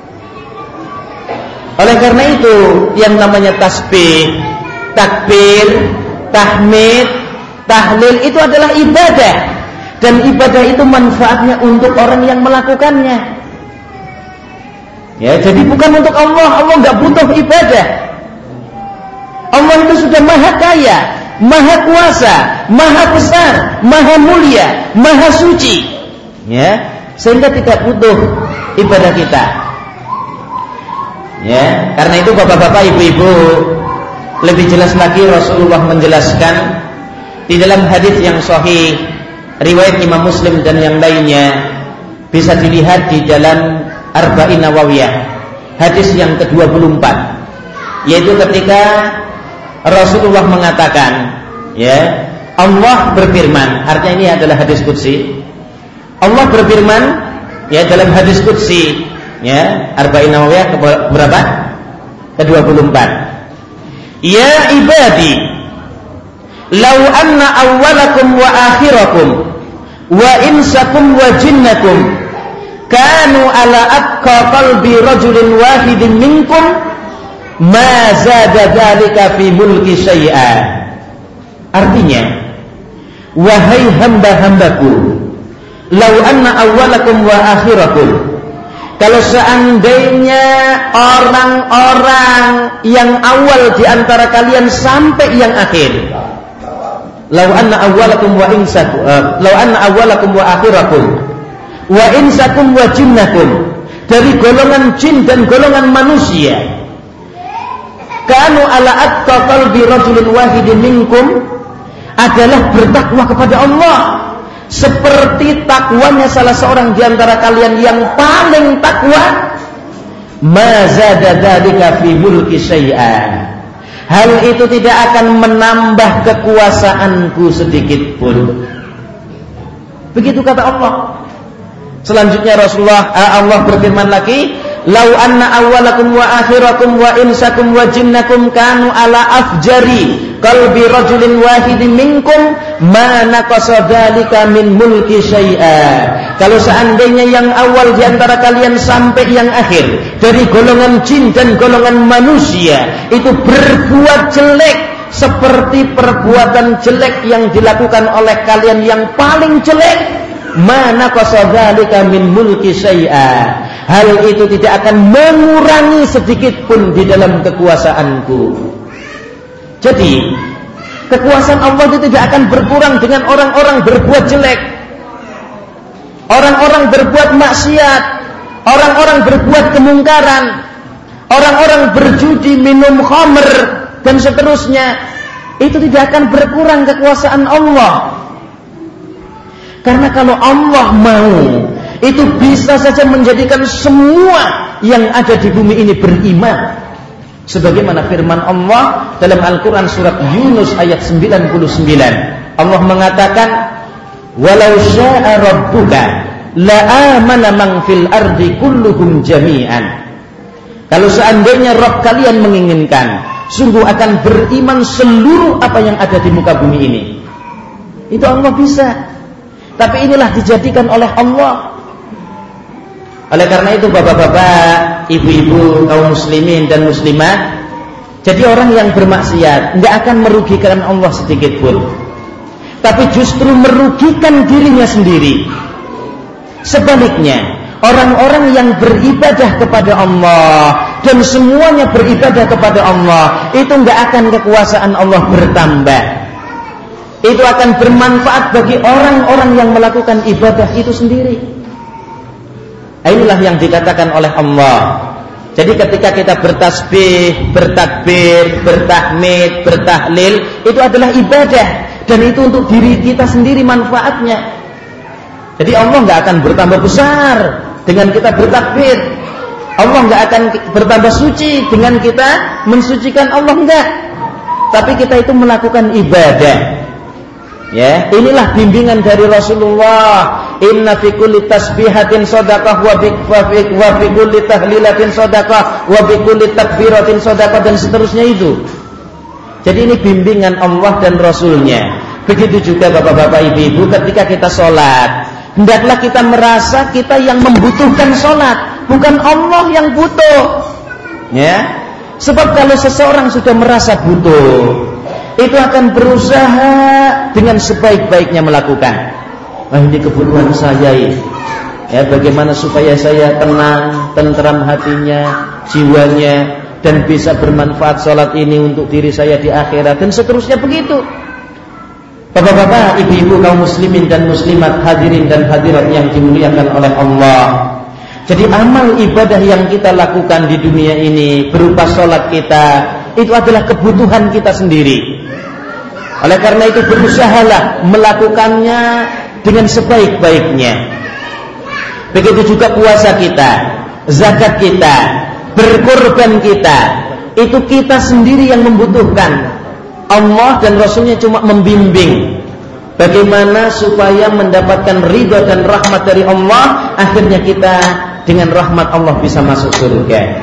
Oleh karena itu, yang namanya tasbih, takbir, tahmid, tahlil itu adalah ibadah, dan ibadah itu manfaatnya untuk orang yang melakukannya. Ya, jadi bukan untuk Allah. Allah nggak butuh ibadah. Allah itu sudah maha kaya, maha kuasa, maha besar, maha mulia, maha suci. Ya, sehingga tidak butuh ibadah kita. Ya, karena itu bapak-bapak, ibu-ibu, lebih jelas lagi Rasulullah menjelaskan di dalam hadis yang sahih riwayat Imam Muslim dan yang lainnya, bisa dilihat di dalam Arba'in Nawawiyah, hadis yang ke dua puluh empat, yaitu ketika Rasulullah mengatakan, ya, Allah berfirman, artinya ini adalah hadis qudsi. Allah berfirman, ya, dalam hadis qudsi, ya, Arba'in Nawawiyah ke berapa? ke dua puluh empat. Ya ibadi, Lau anna awwalakum wa akhirakum wa insakum wa jinnakum kanu ala atqa qalbi rajulin wahidin minkum ma zada dzalika fi mulki syai'a. Artinya, wahai hamba-hambaku, lau anna awwalakum wa akhirakum, kalau seandainya orang-orang yang awal di antara kalian sampai yang akhir, lau anna awwalakum wa insakum, uh, lau anna awwalakum wa akhirakum wa insakum wa jinnakum, dari golongan jin dan golongan manusia, kanu ala atqa qalbi rajulin wahidin minkum, adalah bertakwa kepada Allah seperti takwanya salah seorang di antara kalian yang paling takwa, ma zada dzalika fi mulki syai'an, hal itu tidak akan menambah kekuasaanku sedikit pun. Begitu kata Allah. Selanjutnya Rasulullah Allah berfirman lagi, lau anna awwalakum wa akhirakum wa insakum wa jinnakum kanu ala afjari qalbi rajulin wahidin minkum ma naqasa dzalika min mulki syai'a. Kalau seandainya yang awal di antara kalian sampai yang akhir dari golongan jin dan golongan manusia itu berbuat jelek seperti perbuatan jelek yang dilakukan oleh kalian yang paling jelek, ma naqasa dzalika min mulki syai'a, hal itu tidak akan mengurangi sedikit pun di dalam kekuasaanku. Jadi kekuasaan Allah itu tidak akan berkurang dengan orang-orang berbuat jelek, orang-orang berbuat maksiat, orang-orang berbuat kemungkaran, orang-orang berjudi, minum khamr dan seterusnya. Itu tidak akan berkurang kekuasaan Allah. Karena kalau Allah mau, itu bisa saja menjadikan semua yang ada di bumi ini beriman. Sebagaimana firman Allah dalam Al-Quran surat Yunus ayat sembilan puluh sembilan. Allah mengatakan, walau sya'a rabbuka la'amana man fil ardi kulluhum jami'an. Kalau seandainya Rabb kalian menginginkan, sungguh akan beriman seluruh apa yang ada di muka bumi ini. Itu Allah bisa. Tapi inilah dijadikan oleh Allah. Oleh karena itu bapak-bapak, ibu-ibu, kaum muslimin dan muslimat, jadi orang yang bermaksiat tidak akan merugikan Allah sedikit pun, tapi justru merugikan dirinya sendiri. Sebaliknya, orang-orang yang beribadah kepada Allah dan semuanya beribadah kepada Allah, itu tidak akan kekuasaan Allah bertambah. Itu akan bermanfaat bagi orang-orang yang melakukan ibadah itu sendiri. Inilah yang dikatakan oleh Allah. Jadi ketika kita bertasbih, bertakbir, bertahmid, bertahlil, itu adalah ibadah, dan itu untuk diri kita sendiri manfaatnya. Jadi Allah nggak akan bertambah besar dengan kita bertakbir. Allah nggak akan bertambah suci dengan kita mensucikan Allah, enggak. Tapi kita itu melakukan ibadah. Ya, inilah bimbingan dari Rasulullah. Inna fi kulli tasbihatin shadaqah wa bi wa fi kulli tahlilatin shadaqah wa bi kulli takbiratin shadaqah, dan seterusnya itu. Jadi ini bimbingan Allah dan Rasulnya. Begitu juga bapak-bapak, ibu-ibu, ketika kita sholat, hendaklah kita merasa kita yang membutuhkan sholat, bukan Allah yang butuh. Ya, sebab kalau seseorang sudah merasa butuh, itu akan berusaha dengan sebaik-baiknya melakukan. Wah, ini kebutuhan saya ini. Ya, bagaimana supaya saya tenang, tentram hatinya, jiwanya, dan bisa bermanfaat sholat ini untuk diri saya di akhirat, dan seterusnya begitu. Bapak-bapak, ibu-ibu, kaum muslimin dan muslimat, hadirin dan hadirat yang dimuliakan oleh Allah. Jadi amal ibadah yang kita lakukan di dunia ini berupa sholat kita, itu adalah kebutuhan kita sendiri. Oleh karena itu berusahalah melakukannya dengan sebaik-baiknya. Begitu juga puasa kita, zakat kita, berkorban kita, itu kita sendiri yang membutuhkan. Allah dan Rasulnya cuma membimbing bagaimana supaya mendapatkan ridha dan rahmat dari Allah. Akhirnya kita dengan rahmat Allah bisa masuk surga.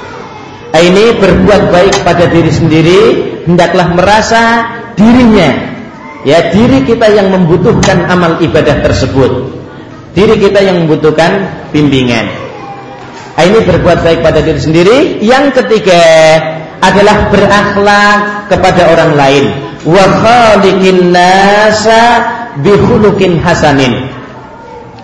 Ini berbuat baik pada diri sendiri, hendaklah merasa dirinya, ya, diri kita yang membutuhkan amal ibadah tersebut, diri kita yang membutuhkan bimbingan. Ini berbuat baik pada diri sendiri. Yang ketiga adalah berakhlak kepada orang lain. Wa khaliqin nasa bi khuluqin hasanin.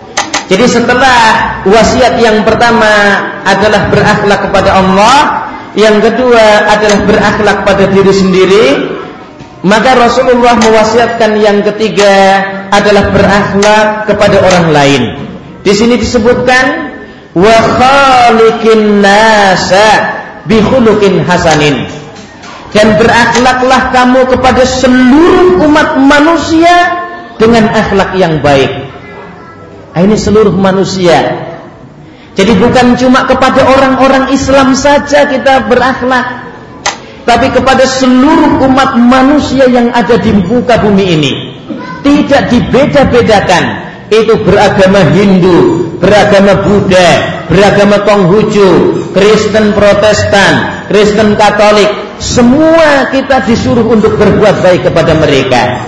Jadi setelah wasiat yang pertama adalah berakhlak kepada Allah, yang kedua adalah berakhlak pada diri sendiri, maka Rasulullah mewasiatkan yang ketiga adalah berakhlak kepada orang lain. Di sini disebutkan wa khaliqin nasa bi khuluqin hasanin. Dan berakhlaklah kamu kepada seluruh umat manusia dengan akhlak yang baik. Ini seluruh manusia. Jadi bukan cuma kepada orang-orang Islam saja kita berakhlak, tapi kepada seluruh umat manusia yang ada di muka bumi ini. Tidak dibeda-bedakan. Itu beragama Hindu, beragama Buddha, beragama Konghucu, Kristen Protestan, Kristen Katolik. Semua kita disuruh untuk berbuat baik kepada mereka.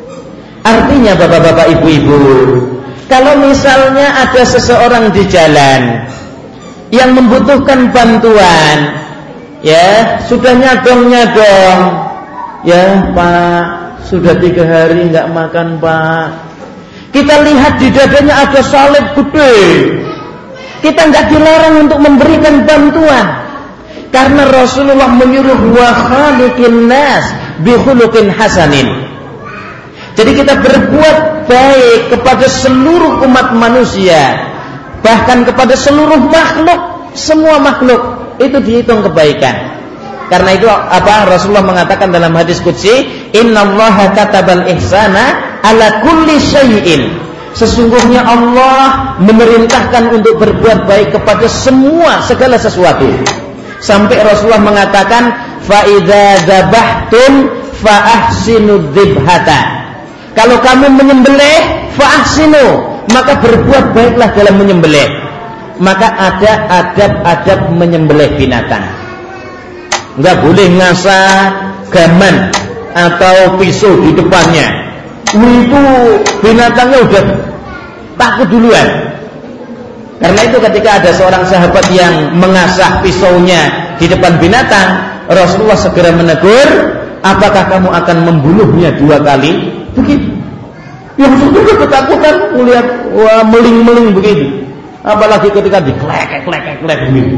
Artinya bapak-bapak, ibu-ibu, kalau misalnya ada seseorang di jalan yang membutuhkan bantuan, ya sudah nyadong-nyadong, ya Pak, sudah tiga hari nggak makan Pak. Kita lihat di dadanya ada salib gede, kita nggak dilarang untuk memberikan bantuan, karena Rasulullah menyuruh wa khaliqin nas bi khuluqin hasanin. Jadi kita berbuat baik kepada seluruh umat manusia, bahkan kepada seluruh makhluk, semua makhluk itu dihitung kebaikan. Karena itu apa Rasulullah mengatakan dalam hadis qudsi, innallaha katabal ihsana ala kulli syai'in. Sesungguhnya Allah memerintahkan untuk berbuat baik kepada semua segala sesuatu. Sampai Rasulullah mengatakan fa idza dzabhtum fa ahsinu dzibhata. Kalau kamu menyembelih fa ahsinu, maka berbuat baiklah dalam menyembelih. Maka ada adab-adab menyembelih binatang. Enggak boleh ngasah gaman atau pisau di depannya. Itu binatangnya udah takut duluan. Karena itu ketika ada seorang sahabat yang mengasah pisaunya di depan binatang, Rasulullah segera menegur, apakah kamu akan membunuhnya dua kali? Begitu. Yang sudah ketakutan melihat wah meling-meling begitu. Apalagi ketika diklek-klek-klek begitu.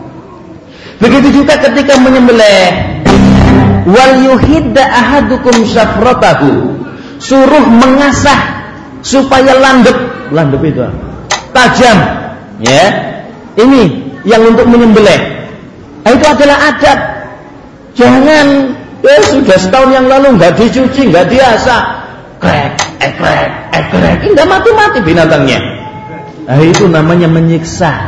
Begitu juga ketika menyembelih, wal yuhidda ahadukum syafratahu. Suruh mengasah supaya landep, landep itu tajam, ya. Ini yang untuk menyembelih. Itu adalah adab. Jangan ya sudah setahun yang lalu nggak dicuci, nggak diasah, krek, ekrek, ekrek, nggak mati-mati binatangnya. Nah, itu namanya menyiksa.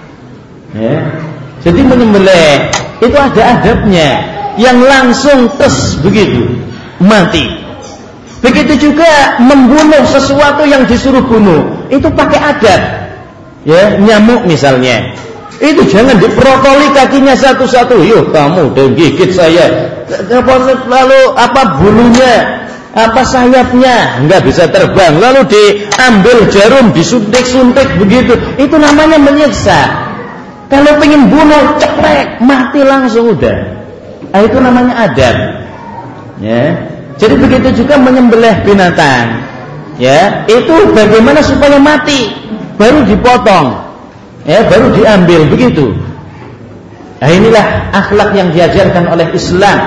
Ya. Jadi menyembelih itu ada adabnya, yang langsung tes begitu mati. Begitu juga membunuh sesuatu yang disuruh bunuh, itu pakai adab. Ya, nyamuk misalnya, itu jangan diprotoli kakinya satu-satu. Yuk kamu udah gigit saya, lalu apa bulunya, apa sayapnya nggak bisa terbang, lalu diambil jarum disuntik-suntik begitu. Itu namanya menyiksa. Kalau pengen bunuh cekrek mati langsung udah. Nah, itu namanya adab. Ya. Jadi begitu juga menyembelih binatang. Ya, itu bagaimana supaya mati? Baru dipotong. Ya, baru diambil begitu. Nah, inilah akhlak yang diajarkan oleh Islam.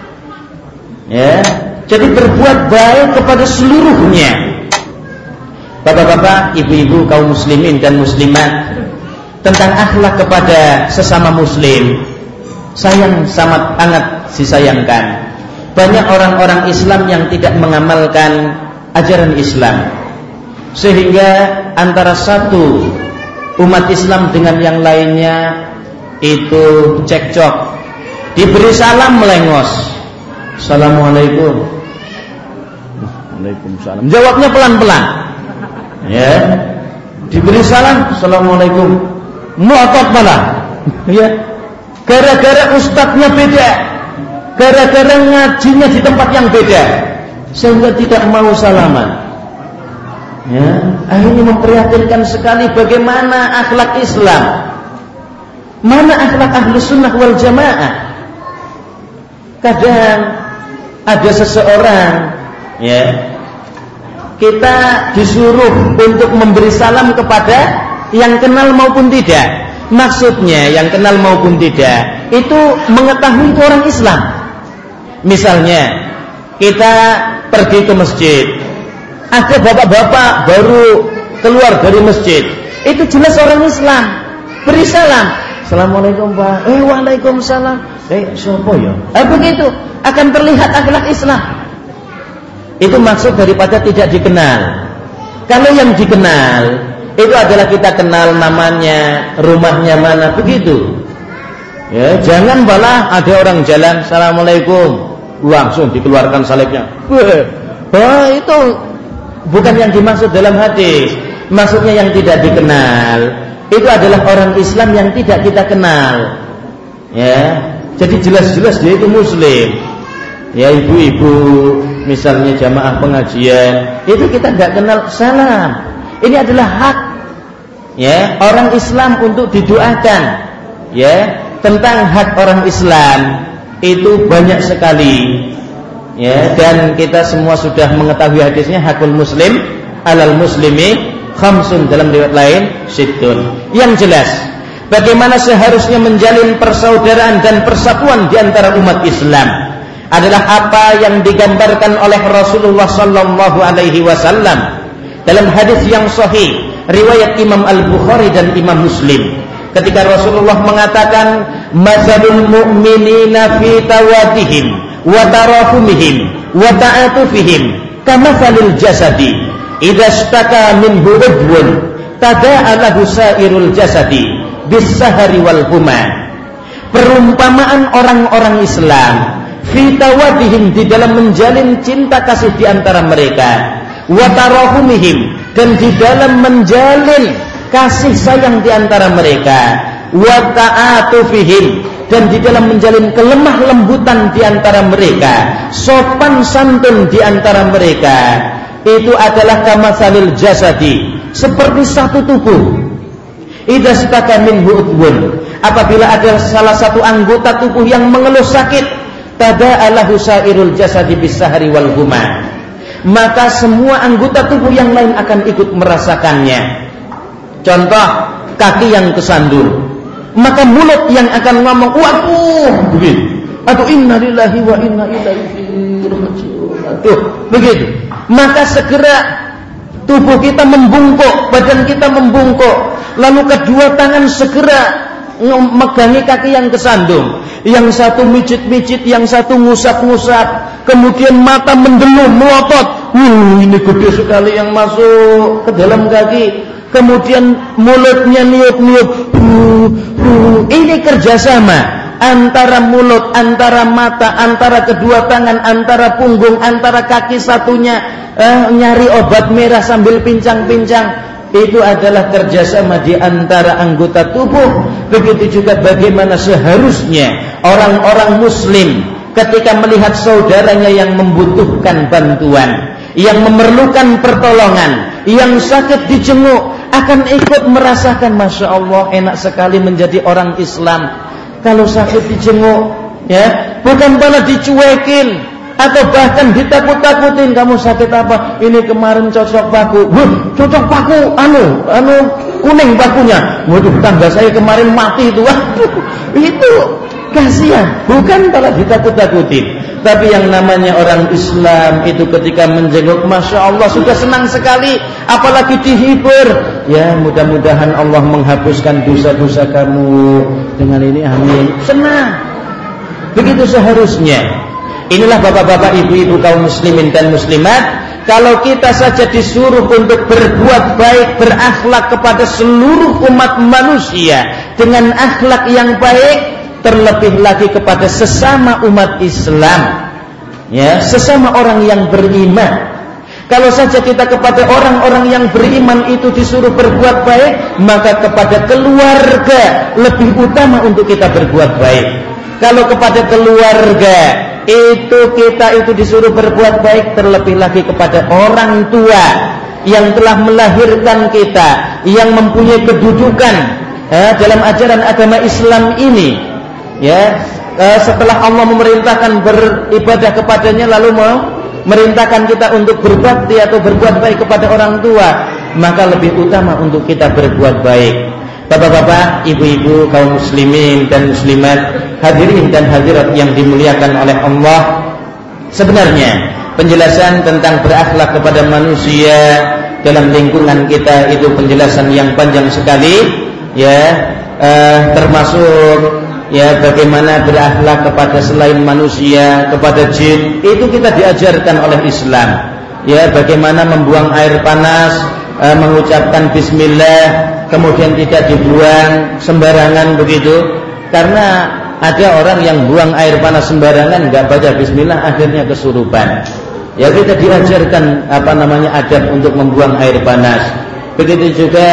Ya. Jadi berbuat baik kepada seluruhnya. Bapak-bapak, ibu-ibu, kaum muslimin dan muslimat, tentang akhlak kepada sesama muslim, sayang sangat sangat disayangkan. Banyak orang-orang Islam yang tidak mengamalkan ajaran Islam, sehingga antara satu umat Islam dengan yang lainnya itu cekcok. Diberi salam melengos, assalamualaikum, waalaikumsalam, jawabnya pelan-pelan. Ya, diberi salam, assalamualaikum, ngotot malah. Ya, gara-gara ustadznya beda, gara-gara ngajinya di tempat yang beda, sehingga tidak mau salaman. Ya, akhirnya memprihatinkan sekali bagaimana akhlak Islam. Mana akhlak Ahlus Sunnah wal Jamaah? Kadang ada seseorang, ya, kita disuruh untuk memberi salam kepada yang kenal maupun tidak. Maksudnya yang kenal maupun tidak itu mengetahui itu orang Islam. Misalnya kita pergi ke masjid, ada bapak-bapak baru keluar dari masjid, itu jelas orang Islam, beri salam. Assalamualaikum Pak. Eh waalaikumsalam. Eh siapa ya? Eh begitu akan terlihat akhlak Islam. Itu maksud daripada tidak dikenal. Kalau yang dikenal itu adalah kita kenal namanya, rumahnya mana, begitu. Ya, jangan malah ada orang jalan, Assalamualaikum, langsung dikeluarkan salibnya. Wah, itu bukan yang dimaksud dalam hadis. Maksudnya yang tidak dikenal itu adalah orang Islam yang tidak kita kenal. Ya, jadi jelas-jelas dia itu Muslim. Ya, ibu-ibu misalnya jamaah pengajian, itu kita nggak kenal, salam. Ini adalah hak ya orang Islam untuk didoakan. Ya, tentang hak orang Islam itu banyak sekali. Ya, dan kita semua sudah mengetahui hadisnya, hakul muslim alal muslimi khamsun, dalam riwayat lain sittun. Yang jelas bagaimana seharusnya menjalin persaudaraan dan persatuan di antara umat Islam adalah apa yang digambarkan oleh Rasulullah sallallahu alaihi wasallam dalam hadis yang sahih riwayat Imam Al-Bukhari dan Imam Muslim, ketika Rasulullah mengatakan mazalul mu'minina fi tawadihim wa tarahumihim wa ta'atufihim kamathalil jasadi idza ishtaka minhu udwun tada'a lahu sairul jasadi bis-sahari wal huma. Perumpamaan orang-orang Islam fi tawadihim, di dalam menjalin cinta kasih di antara mereka, wa tarahumihim, dan di dalam menjalin kasih sayang di antara mereka, wa ta'atufihim, dan di dalam menjalin kelemah lembutan di antara mereka, sopan santun di antara mereka, itu adalah kamatsalil jasadi, seperti satu tubuh. Idza staka minhu udwun, apabila ada salah satu anggota tubuh yang mengeluh sakit, tada'alahu sairul jasadi bis-sahari wal huma, maka semua anggota tubuh yang lain akan ikut merasakannya. Contoh, kaki yang kesandung, maka mulut yang akan ngomong waduh begitu, atau innalillahi wa inna ilaihi raji'un, aduh begitu, maka segera tubuh kita membungkuk, badan kita membungkuk, lalu kedua tangan segera memegangi kaki yang kesandung, yang satu mijit-mijit, yang satu ngusap-ngusap, kemudian mata mendeluh, melotot, wuh ini gede sekali yang masuk ke dalam kaki, kemudian mulutnya niup-niup, wuh, wuh. Ini kerjasama antara mulut, antara mata, antara kedua tangan, antara punggung, antara kaki satunya eh, nyari obat merah sambil pincang-pincang. Itu adalah kerjasama di antara anggota tubuh. Begitu juga bagaimana seharusnya orang-orang muslim ketika melihat saudaranya yang membutuhkan bantuan, yang memerlukan pertolongan, yang sakit dijenguk, akan ikut merasakan, Masya Allah enak sekali menjadi orang Islam. Kalau sakit dijenguk, ya, bukan malah dicuekin atau bahkan ditakut-takutin. Kamu sakit apa? Ini kemarin cocok paku. Wuh, cocok paku, anu, anu kuning pakunya. Waduh, tangga saya kemarin mati itu. Waduh, itu kasihan. Bukan malah ditakut-takutin. Tapi yang namanya orang Islam itu ketika menjenguk, Masya Allah sudah senang sekali. Apalagi dihibur. Ya, mudah-mudahan Allah menghapuskan dosa-dosa kamu dengan ini, amin. Senang. Begitu seharusnya. Inilah bapak-bapak, ibu-ibu, kaum muslimin dan muslimat. Kalau kita saja disuruh untuk berbuat baik, berakhlak kepada seluruh umat manusia dengan akhlak yang baik, terlebih lagi kepada sesama umat Islam, ya, sesama orang yang beriman. Kalau saja kita kepada orang-orang yang beriman itu disuruh berbuat baik, maka kepada keluarga lebih utama untuk kita berbuat baik. Kalau kepada keluarga itu kita itu disuruh berbuat baik, terlebih lagi kepada orang tua yang telah melahirkan kita, yang mempunyai kedudukan eh, dalam ajaran agama Islam ini, ya, eh, setelah Allah memerintahkan beribadah kepadanya lalu mau merintahkan kita untuk berbakti atau berbuat baik kepada orang tua, maka lebih utama untuk kita berbuat baik. Bapak-bapak, ibu-ibu, kaum muslimin dan muslimat, hadirin dan hadirat yang dimuliakan oleh Allah, sebenarnya penjelasan tentang berakhlak kepada manusia dalam lingkungan kita itu penjelasan yang panjang sekali, ya, eh, termasuk ya bagaimana berakhlak kepada selain manusia, kepada jin, itu kita diajarkan oleh Islam. Ya, bagaimana membuang air panas, eh, mengucapkan bismillah, kemudian tidak dibuang sembarangan begitu. Karena ada orang yang buang air panas sembarangan, enggak baca bismillah, akhirnya kesurupan. Ya, kita diajarkan apa namanya adab untuk membuang air panas. Begitu juga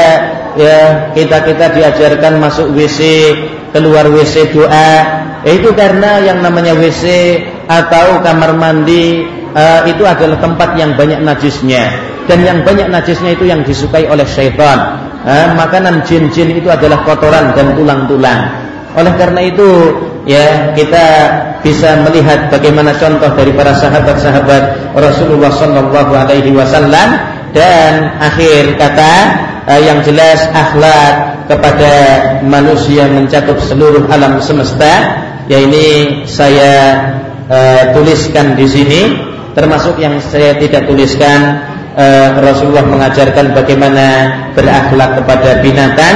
ya kita-kita diajarkan masuk W C, keluar W C doa. Itu karena yang namanya W C atau kamar mandi uh, itu adalah tempat yang banyak najisnya, dan yang banyak najisnya itu yang disukai oleh syaitan. Uh, makanan jin-jin itu adalah kotoran dan tulang-tulang. Oleh karena itu ya kita bisa melihat bagaimana contoh dari para sahabat-sahabat Rasulullah sallallahu alaihi wasallam, dan akhir kata uh, yang jelas akhlak kepada manusia mencakup seluruh alam semesta. Ya, ini saya uh, tuliskan di sini, termasuk yang saya tidak tuliskan. uh, Rasulullah mengajarkan bagaimana berakhlak kepada binatang.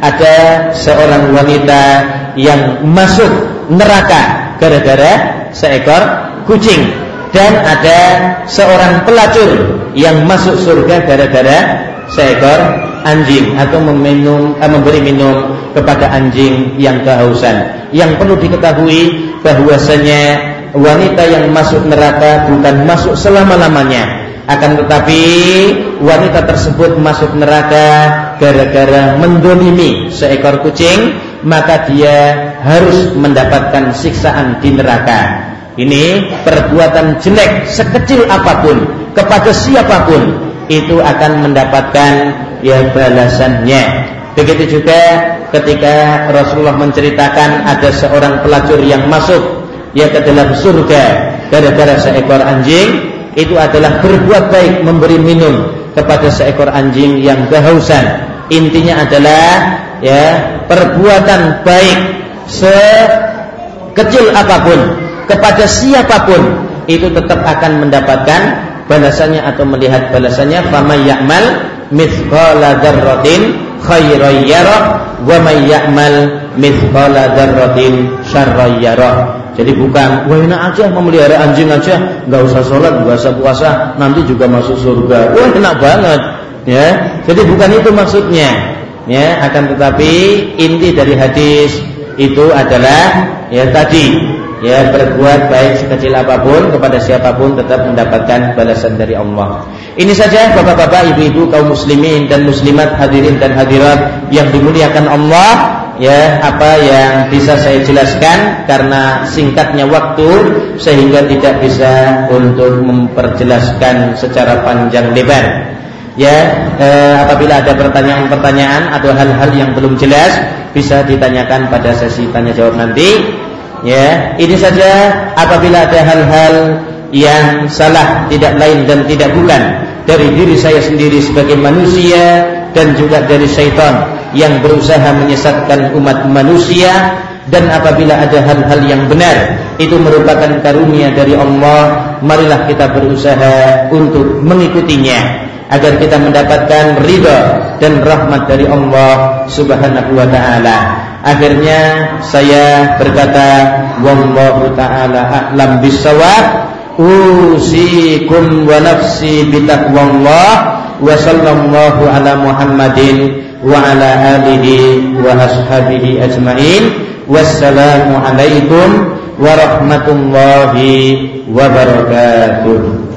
Ada seorang wanita yang masuk neraka gara-gara seekor kucing, dan ada seorang pelacur yang masuk surga gara-gara seekor anjing, atau meminum, eh, memberi minum kepada anjing yang kehausan. Yang perlu diketahui bahwasanya wanita yang masuk neraka bukan masuk selama-lamanya, akan tetapi wanita tersebut masuk neraka gara-gara mendolimi seekor kucing, maka dia harus mendapatkan siksaan di neraka. Ini perbuatan jelek sekecil apapun kepada siapapun itu akan mendapatkan ya balasannya. Begitu juga ketika Rasulullah menceritakan ada seorang pelacur yang masuk ya ke dalam surga gara-gara seekor anjing, itu adalah berbuat baik memberi minum kepada seekor anjing yang kehausan. Intinya adalah ya perbuatan baik sekecil apapun kepada siapapun itu tetap akan mendapatkan balasannya atau melihat balasannya. Faman ya'mal mithqala dzarratin khairan yarah wa may ya'mal mithqala dzarratin syarran yarah. Jadi bukan wah enak aja memelihara anjing aja, nggak usah sholat, nggak usah puasa, nanti juga masuk surga. Wah enak banget, ya. Jadi bukan itu maksudnya, ya. Akan tetapi inti dari hadis itu adalah ya tadi, ya berbuat baik sekecil apapun kepada siapapun tetap mendapatkan balasan dari Allah. Ini saja bapak-bapak, ibu-ibu, kaum muslimin dan muslimat, hadirin dan hadirat yang dimuliakan Allah. Ya, apa yang bisa saya jelaskan karena singkatnya waktu sehingga tidak bisa untuk memperjelaskan secara panjang lebar. Ya, eh, apabila ada pertanyaan-pertanyaan atau hal-hal yang belum jelas bisa ditanyakan pada sesi tanya jawab nanti. Ya, ini saja. Apabila ada hal-hal yang salah, tidak lain dan tidak bukan dari diri saya sendiri sebagai manusia dan juga dari syaitan yang berusaha menyesatkan umat manusia, dan apabila ada hal-hal yang benar itu merupakan karunia dari Allah, marilah kita berusaha untuk mengikutinya agar kita mendapatkan ridha dan rahmat dari Allah Subhanahu wa taala. Akhirnya saya berkata, wallahu taala a'lam bissawab. Usikum wa nafsi bitaqwallah wa sallallahu ala Muhammadin wa ala alihi wa ashabihi ajma'in. Wassalamu alaikum warahmatullahi wabarakatuh.